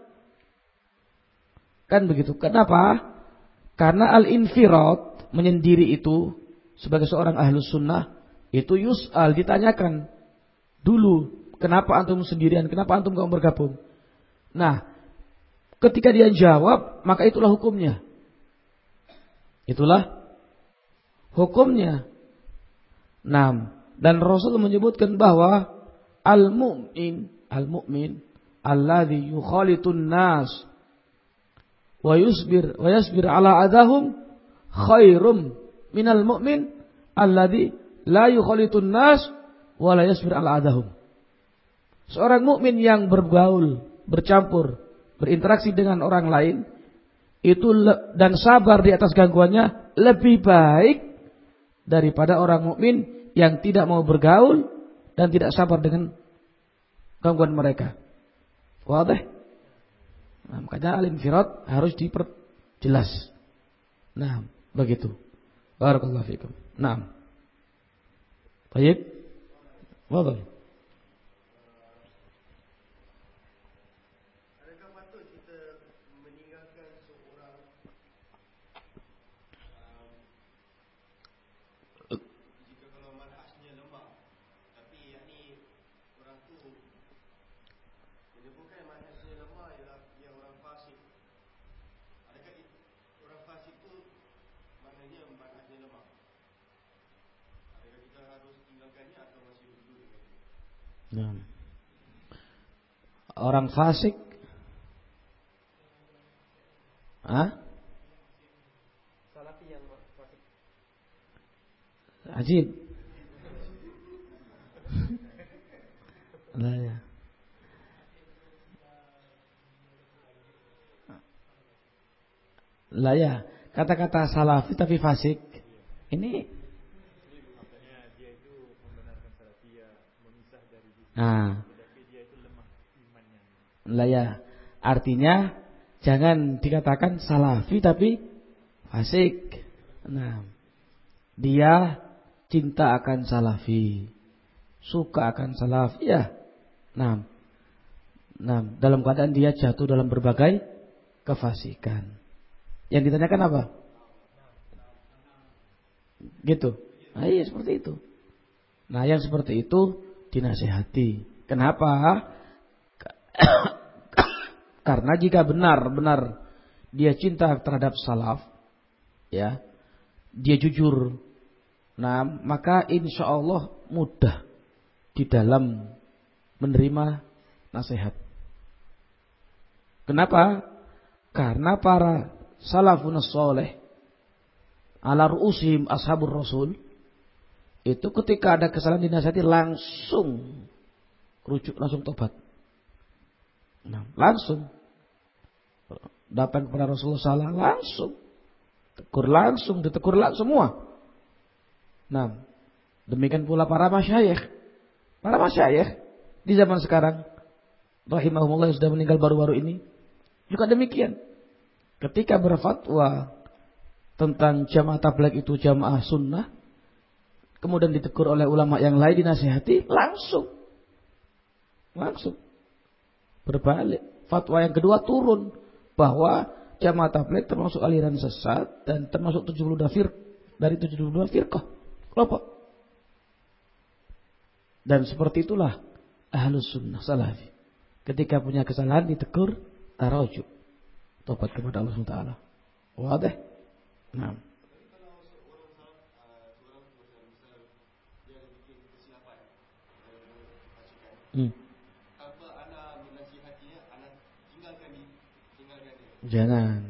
Kan begitu. Kenapa? Karena al-infirat, menyendiri itu sebagai seorang ahlus sunnah, itu yus'al, ditanyakan dulu, kenapa antum sendirian? Kenapa antum gak bergabung? Nah, ketika dia jawab, maka itulah hukumnya. Itulah hukumnya. Nah, dan Rasul menyebutkan bahwa al-mu'min, al-mu'min alladhi yukhalitun nas wa yusbir wa yasbir ala adahum khairum minal mu'min alladhi la yukhalitun nas wa la yasbir ala adahum. Seorang mukmin yang bergaul, bercampur, berinteraksi dengan orang lain itu dan sabar di atas gangguannya lebih baik daripada orang mukmin yang tidak mau bergaul dan tidak sabar dengan gangguan mereka. Wadah? Nah, makanya al-infirat harus diperjelas. Nah, begitu. Barakallahu fikum. Naam. Baik. Wadah. Nah. Orang fasik, ah? Salafi yang fasik. Ajib. Lah ya. Lah ya, kata-kata salafi tapi fasik. Ini nah, lah ya, artinya jangan dikatakan salafi tapi fasik. Nah, dia cinta akan salafi, suka akan salaf, ya. Nah, nah, dalam keadaan dia jatuh dalam berbagai kefasikan. Yang ditanyakan apa? Gitu. Nah, iya seperti itu. Nah, yang seperti itu dinasihati. Kenapa? Karena jika benar-benar dia cinta terhadap salaf, ya, dia jujur, nah maka insya Allah mudah di dalam menerima nasihat. Kenapa? Karena para salafun sholeh, ala ru'usihim ashabur rasul, itu ketika ada kesalahan dinasihati langsung rujuk, langsung tobat. Nah, langsung datang kepada Rasulullah salah, langsung tegur, langsung ditegur langsung semua. Nah, demikian pula para masyayikh. Para masyayikh di zaman sekarang rahimahumullah yang sudah meninggal baru-baru ini juga demikian. Ketika berfatwa tentang jamaah tabligh itu jamaah sunnah, kemudian ditegur oleh ulama yang lain, dinasihati, langsung langsung berbalik. Fatwa yang kedua turun bahwa jamaah tabligh termasuk aliran sesat dan termasuk tujuh puluh dua fir dari tujuh puluh dua firqah kelompok. Dan seperti itulah ahlus sunnah salafi. Ketika punya kesalahan ditegur, tarajuk, tobat kepada Allah subhanahu wa taala. Wadah? Nah. Hmm. Jangan.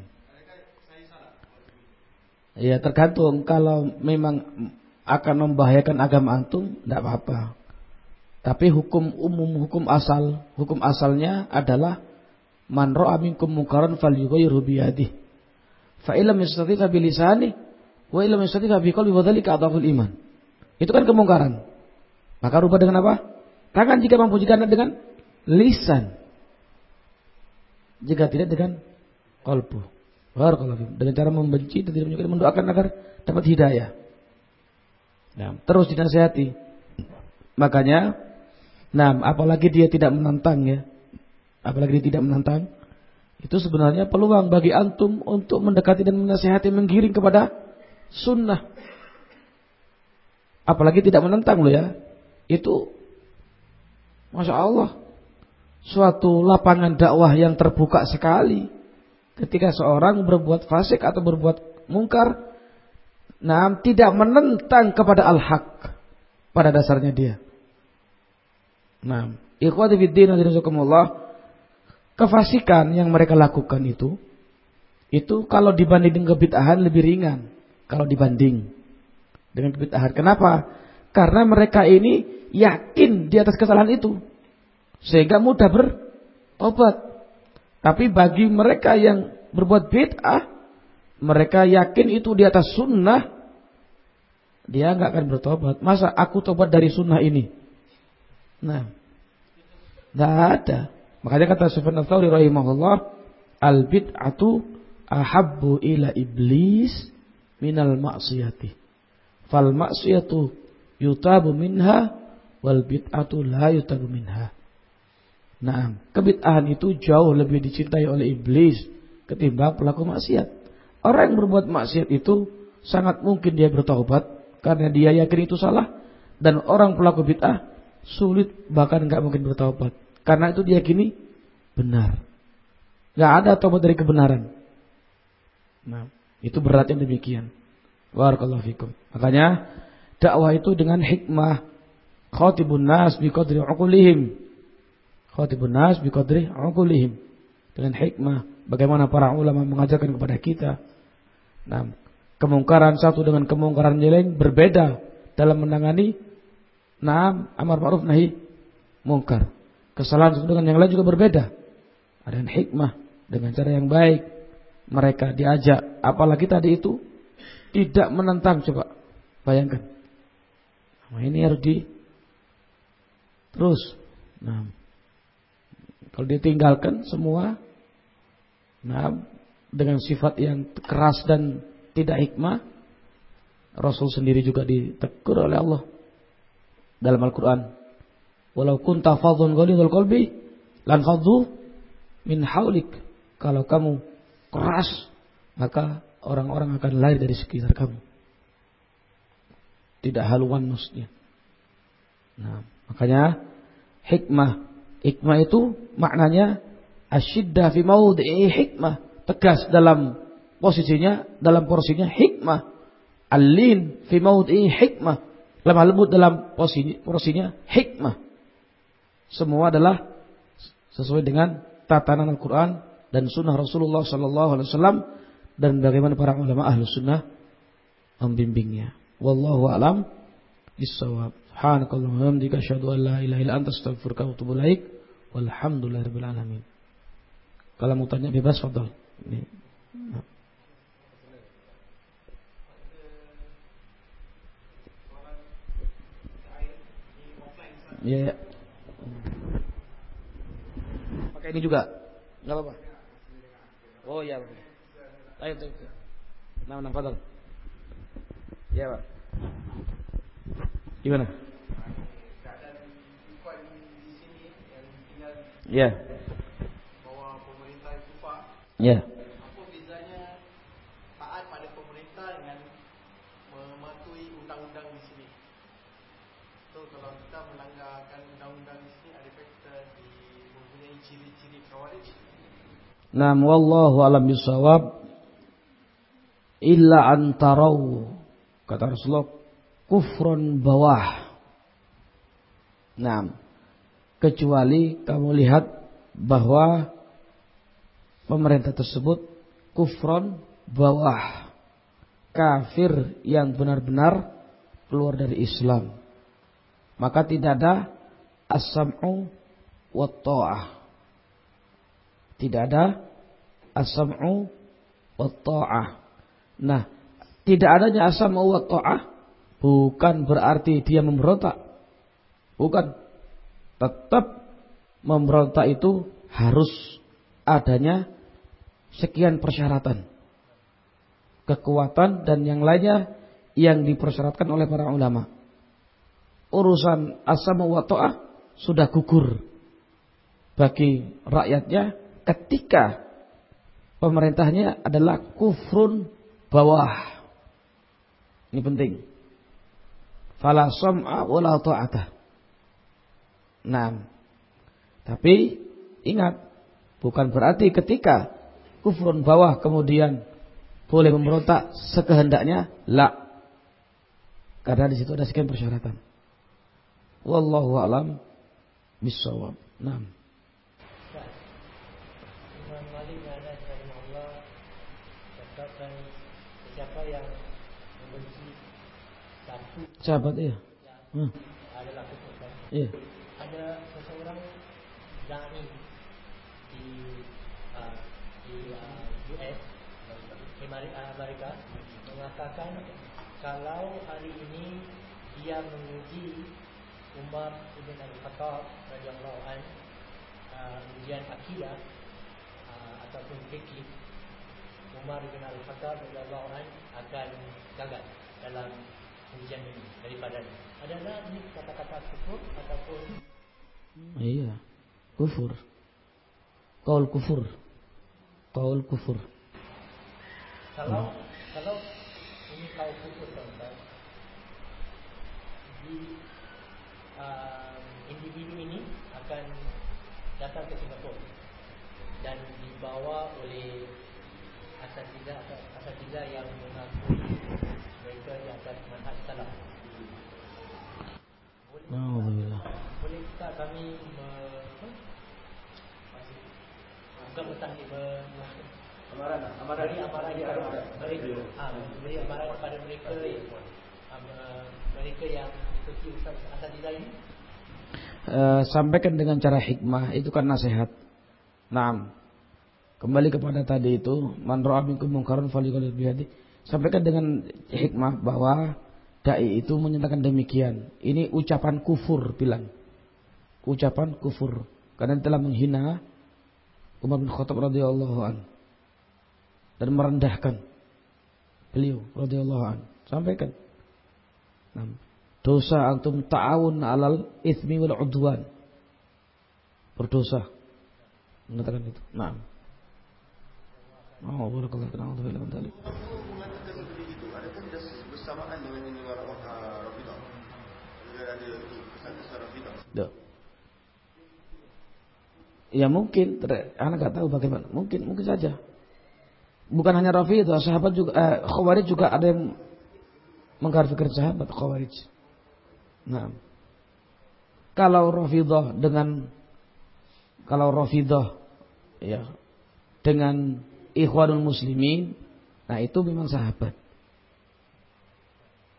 Ya tergantung, kalau memang akan membahayakan agama antum, tidak apa-apa. Tapi hukum umum, hukum asal, hukum asalnya adalah man ra'a minkum munkaran falyughayyirhu bi yadihi. Fa illam yastati' fa bi lisanihi, wa illam yastati' fa bi qalbihi, wa dzalika adhaful iman. Itu kan kemungkaran. Maka rubah dengan apa? Tangan jika mampu, jika dengan lisan. Jika tidak dengan qalbu. Barakallahu, dengan cara membenci dan tidak menyukai, mendoakan agar dapat hidayah. Nah, terus dinasihati. Makanya, nah, apalagi dia tidak menantang ya. Apalagi dia tidak menantang, itu sebenarnya peluang bagi antum untuk mendekati dan menasihati, menggiring kepada sunnah. Apalagi tidak menentang loh ya. Itu Masya Allah, suatu lapangan dakwah yang terbuka sekali. Ketika seorang berbuat fasik atau berbuat mungkar, nah, tidak menentang kepada al-haq pada dasarnya dia. Nah, ikhwati fiddin wa jazakumullah, kefasikan yang mereka lakukan itu, itu kalau dibanding dengan kebid'ahan lebih ringan. Kalau dibanding dengan kebid'ahan, kenapa? Karena mereka ini yakin di atas kesalahan itu, sehingga mudah bertobat. Tapi bagi mereka yang berbuat bid'ah, mereka yakin itu di atas sunnah, dia nggak akan bertobat. Masa aku tobat dari sunnah ini? Nah, nggak ada. Makanya kata Sufyan Ats-Tsauri rahimahullah, al bid'atu ahabbu ila iblis minal ma'siyati. Fal ma'siyatu yutabu minha wal bid'atu la yutabu minha. Nah, kebid'ahan itu jauh lebih dicintai oleh iblis ketimbang pelaku maksiat. Orang yang berbuat maksiat itu sangat mungkin dia bertaubat karena dia yakin itu salah, dan orang pelaku bid'ah sulit bahkan enggak mungkin bertaubat karena itu diyakini benar. Enggak ada taubat dari kebenaran. Nah, itu beratnya demikian. Barakallahu fikum. Makanya dakwah itu dengan hikmah. Khatibun nas biqadri uqulihim. Khatibun nas biqadri uqulihim. Dengan hikmah, bagaimana para ulama mengajarkan kepada kita. Nah, kemungkaran satu dengan kemungkaran yang lain berbeda dalam menangani naam amar ma'ruf nahi mungkar. Kesalahan satu dengan yang lain juga berbeda. Ada yang hikmah, dengan cara yang baik mereka diajak, apalagi tadi itu tidak menentang. Coba bayangkan. Nah, ini harus di terus. Nah, kalau ditinggalkan semua, nah, dengan sifat yang keras dan tidak hikmah, Rasul sendiri juga ditegur oleh Allah dalam Al-Quran. Walau kunta fadhun ghalidhal qalbi lan fadhu min haulik. Kalau kamu keras, maka orang-orang akan lari dari sekitar kamu. Tidak haluan maksudnya. Nah, makanya hikmah. Hikmah itu maknanya asyiddah fi mawdi'i hikmah. Tegas dalam posisinya, dalam porsinya hikmah. Al-lin fi mawdi'i hikmah. Lemah lembut dalam posisi, porsinya hikmah. Semua adalah sesuai dengan tatanan Al-Quran dan sunnah Rasulullah sallallahu alaihi wasallam dan bagaimana para ulama ahlus sunnah membimbingnya. Wallahu a'lam bissawab. Subhanakallahumma wa bihamdika asyhadu an la ilaha illa anta astaghfiruka wa atubu ilaik. Walhamdulillahirabbil alamin. Kalau mau tanya bebas, fadhal. Ini. Nah. Ya, ya. Pakai ini juga. Enggak apa-apa. Oh ya. Ayo tuh. Nah, nah, fadhal. Ya, Pak. Gimana? Ya. Bahwa pemerintah itu Pak. Ya. Apa bezanya taat pada pemerintah dengan mematuhi undang-undang di sini? So kalau kita melanggarkan undang-undang di sini, adakah kita di mempunyai ciri-ciri khawarij? Nah, wallahu a'lam bishawab. Illa antarau, kata Rasulullah, kufrun bawah. Nah, kecuali kamu lihat bahwa pemerintah tersebut kufron bawah, kafir yang benar-benar keluar dari Islam, maka tidak ada as-sam'u wa ta'ah. Tidak ada as-sam'u wa ta'ah. Nah, tidak adanya as-sam'u wa ta'ah bukan berarti dia memberontak. Bukan. Tetap memberontak itu harus adanya sekian persyaratan, kekuatan dan yang lainnya yang dipersyaratkan oleh para ulama. Urusan as-sam'u wa ta'ah sudah gugur bagi rakyatnya ketika pemerintahnya adalah kufrun bawah. Ini penting. Fala sam'a wala ta'ata. Nah, tapi ingat, bukan berarti ketika kufrun bawah kemudian boleh memberontak sekehendaknya, la. Karena di situ ada sekian persyaratan. Wallahu a'lam bissawab. Naam. Imam Malik ada rahimahullah katakan siapa yang membenci satu sahabat ya. Hmm. adalah kufur kan? Iya. Ada seseorang dai di uh, di uh, U S di Amerika mengatakan kalau hari ini dia menguji Umar bin Al-Khattab radhiyallahu anhu uh, ujian akidah uh, ataupun fikih, Umar bin Al-Khattab radhiyallahu anhu akan gagal dalam ujian ini daripada ada ada ini kata-kata kufur ataupun iya, kufur. Qaul kufur. Qaul kufur. Kalau hmm. kalau ini qaul kufur contoh di uh, individu ini akan datang ke Singapura dan dibawa oleh asatidzah asatidzah yang mengakui mereka di atas manhaj salaf. Alhamdulillah. Boleh tak kami bukan bertanding amaran amaran beri amaran kepada mereka ah beri amaran kepada mereka mereka yang seperti Ustaz Asadilah ini uh, sampaikan dengan cara hikmah, itu kan nasihat. Naam. Kembali kepada tadi itu, man ra'a minkum munkaran falyughayyirhu biyadihi. Sampaikan dengan hikmah bahwa dai itu menyatakan demikian. Ini ucapan kufur, bilang. Ucapan kufur. Karena telah menghina Umar bin Khattab radhiyallahu anhu dan merendahkan beliau radhiyallahu anhu. Sampaikan. Nah, dosa antum ta'awun 'alal itsmi wal 'udwan. Berdosa. Mengatakan itu. Naam. Oh, barakallahu fiik. Alhamdulillah. Mengatakan begitu, adakah tidak bersamaan dengan ini orang Rafidah? Ada itu kesan-kesan Rafidah? Tidak. Ya mungkin, anak nggak tahu bagaimana. Mungkin, mungkin saja. Bukan hanya Rafidah, sahabat juga, eh, Khawarij juga ada yang mengkafirkan sahabat Khawarij. Nah, kalau Rafidah dengan kalau Rafidah, ya, dengan Ikhwanul Muslimin, nah itu memang sahabat.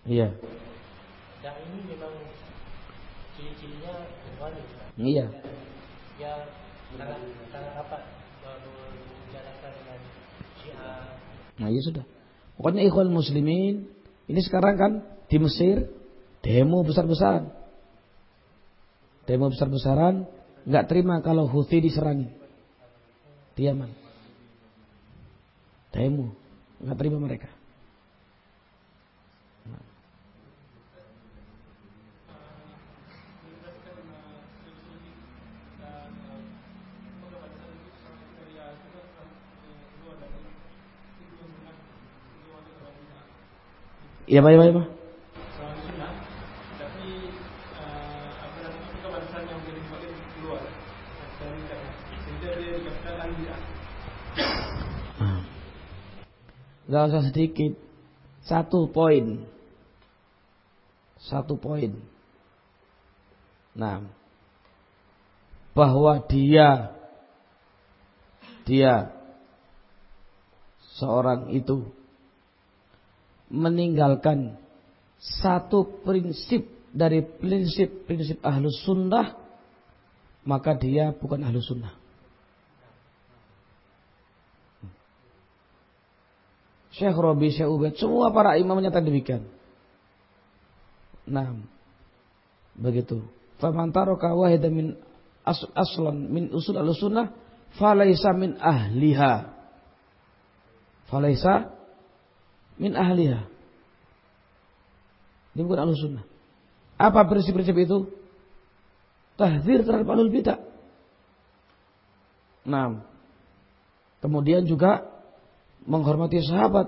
Iya. Dan ini memang ciri-cirinya wali. Iya. Ya sangat sangat rapat berjalan dengan Syiah. Nah, ya sudah. Pokoknya ikhwan muslimin, ini sekarang kan di Mesir demo besar-besaran. Demo besar-besaran, enggak terima kalau Houthi diserangi. Di Yaman. Demo, enggak terima mereka. Nah. Iya, Pak, ya, Pak. Gak usah sedikit. Satu poin. Satu poin. Nah, bahwa dia dia seorang itu meninggalkan satu prinsip dari prinsip-prinsip ahlus sunnah, maka dia bukan ahlus sunnah. Syekh Rabi, Syekh Ubaid, semua para imam menyatakan demikian. Nah, begitu. Faman taraka wahidan min aslan min usul al-sunnah falaysa min ahliha. Falaysa min ahliha. Ini bukan al-sunnah. Apa prinsip-prinsip itu? Tahdzir terhadap ahlul bidah. Nah, kemudian juga menghormati sahabat,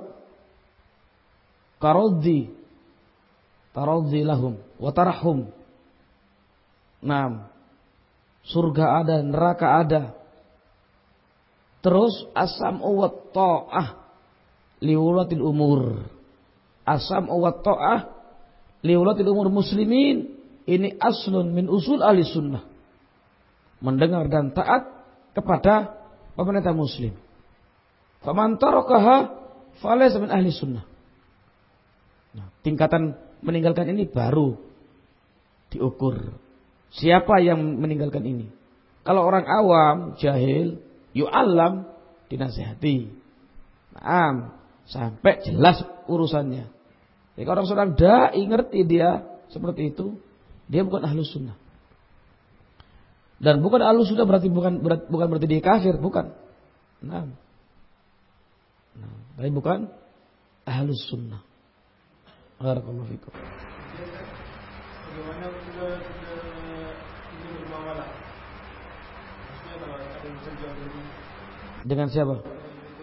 taraddi taraddi lahum wa tarahum. Nah, surga ada, neraka ada. Terus as-sam'u wa ta'ah liwulatil umur. As-sam'u wa ta'ah liwulatil umur muslimin. Ini aslun min usul ahli sunnah. Mendengar dan taat kepada pemerintah muslim. Faman tarakaha falaysa min ahli sunnah. Nah, tingkatan meninggalkan ini baru diukur. Siapa yang meninggalkan ini? Kalau orang awam, jahil, yu'allam, dinasihati. Naam, sampai jelas urusannya. Jika orang seorang dai ngerti dia seperti itu, dia bukan ahli sunnah. Dan bukan ahli sunnah berarti bukan bukan berarti dia kafir, bukan. Nah, Nah, tapi bukan ahlus sunnah. Barakallahu fikum. Bagaimana kita kita kita bermuamalah? Maksudnya kalau ada yang kerja dari dengan siapa? Kita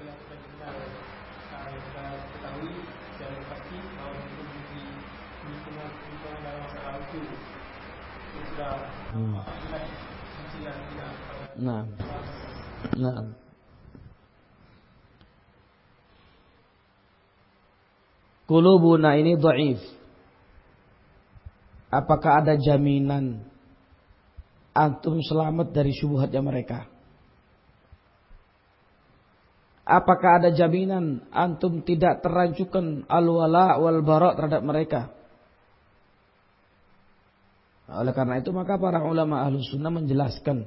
ketahui secara pasti kalau itu di lingkungan lingkungan dalam masalah itu itu sudah jelas fungsinya tidak. Nah, nah. Qulubuna ini dhaif. Apakah ada jaminan antum selamat dari syubhatnya mereka? Apakah ada jaminan antum tidak terancukan al-wala wal bara terhadap mereka? Oleh karena itu maka para ulama Ahlus Sunnah menjelaskan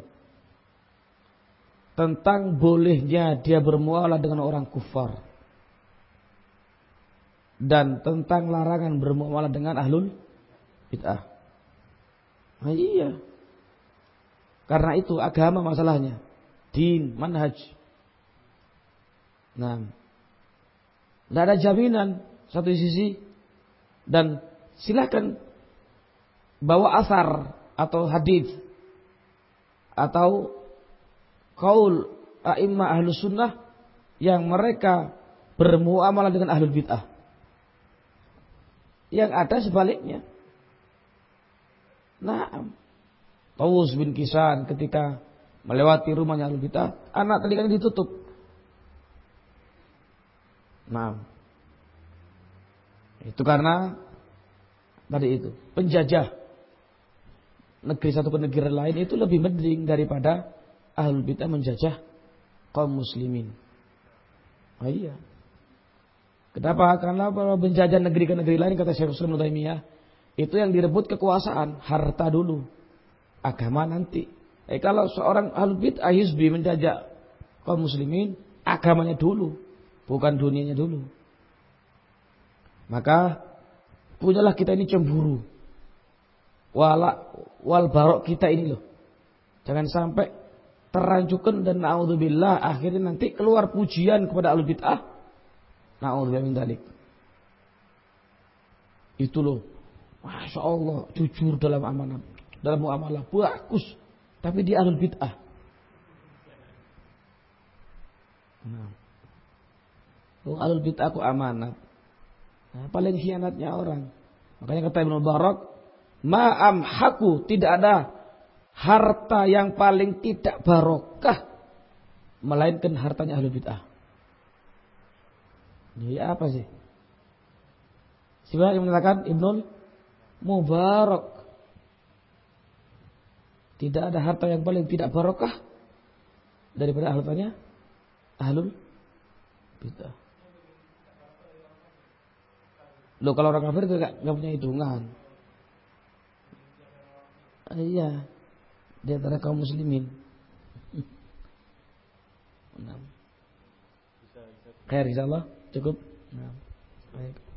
tentang bolehnya dia bermuamalah dengan orang kufar. Dan tentang larangan bermuamalah dengan ahlul bid'ah. Nah, iya. Karena itu agama masalahnya. Din, manhaj. Nah, tidak ada jaminan satu sisi. Dan silakan bawa asar atau hadis atau qaul a'immah ahlus sunnah yang mereka bermuamalah dengan ahlul bid'ah. Yang ada sebaliknya. Nah, Tawus bin Kisan ketika melewati rumahnya Ahlul Bidah, anak telinganya ditutup. Nah, itu karena tadi itu penjajah negeri satu ke negeri lain itu lebih mending daripada Ahlul Bidah menjajah kaum muslimin. Oh iya. Kenapa? Karena penjajah negeri ke negeri lain, kata Syekh Islam Ibnu Taimiyah, itu yang direbut kekuasaan, harta dulu, agama nanti. Eh kalau seorang ahlul bid'ah hizbi menjajah kaum muslimin, agamanya dulu, bukan dunianya dulu. Maka punyalah kita ini cemburu. Wala wal barok kita ini loh. Jangan sampai teranjukkan dan na'udzubillah akhirnya nanti keluar pujian kepada ahlul bid'ah. Na'udzubillah min dzalik. Itu loh. Masya Allah, jujur dalam amanah, dalam muamalah bagus, tapi dia ahlul bid'ah. Nah. Oh, ahlul bid'ah aku amanah. Nah, paling khianatnya orang. Makanya kata Ibnu Barak, ma'amhaku, tidak ada harta yang paling tidak barokah melainkan hartanya ahlul bid'ah. Ini apa sih? Siapa yang mengatakan? Ibnul Mubarak. Tidak ada harta yang paling tidak barokah daripada hartanya ahlul bid'ah. Loh, kalau orang kafir itu gak, gak punya hitungan. Ah, iya, di antara kaum muslimin. Khair insyaallah, cukup. Nah, baik.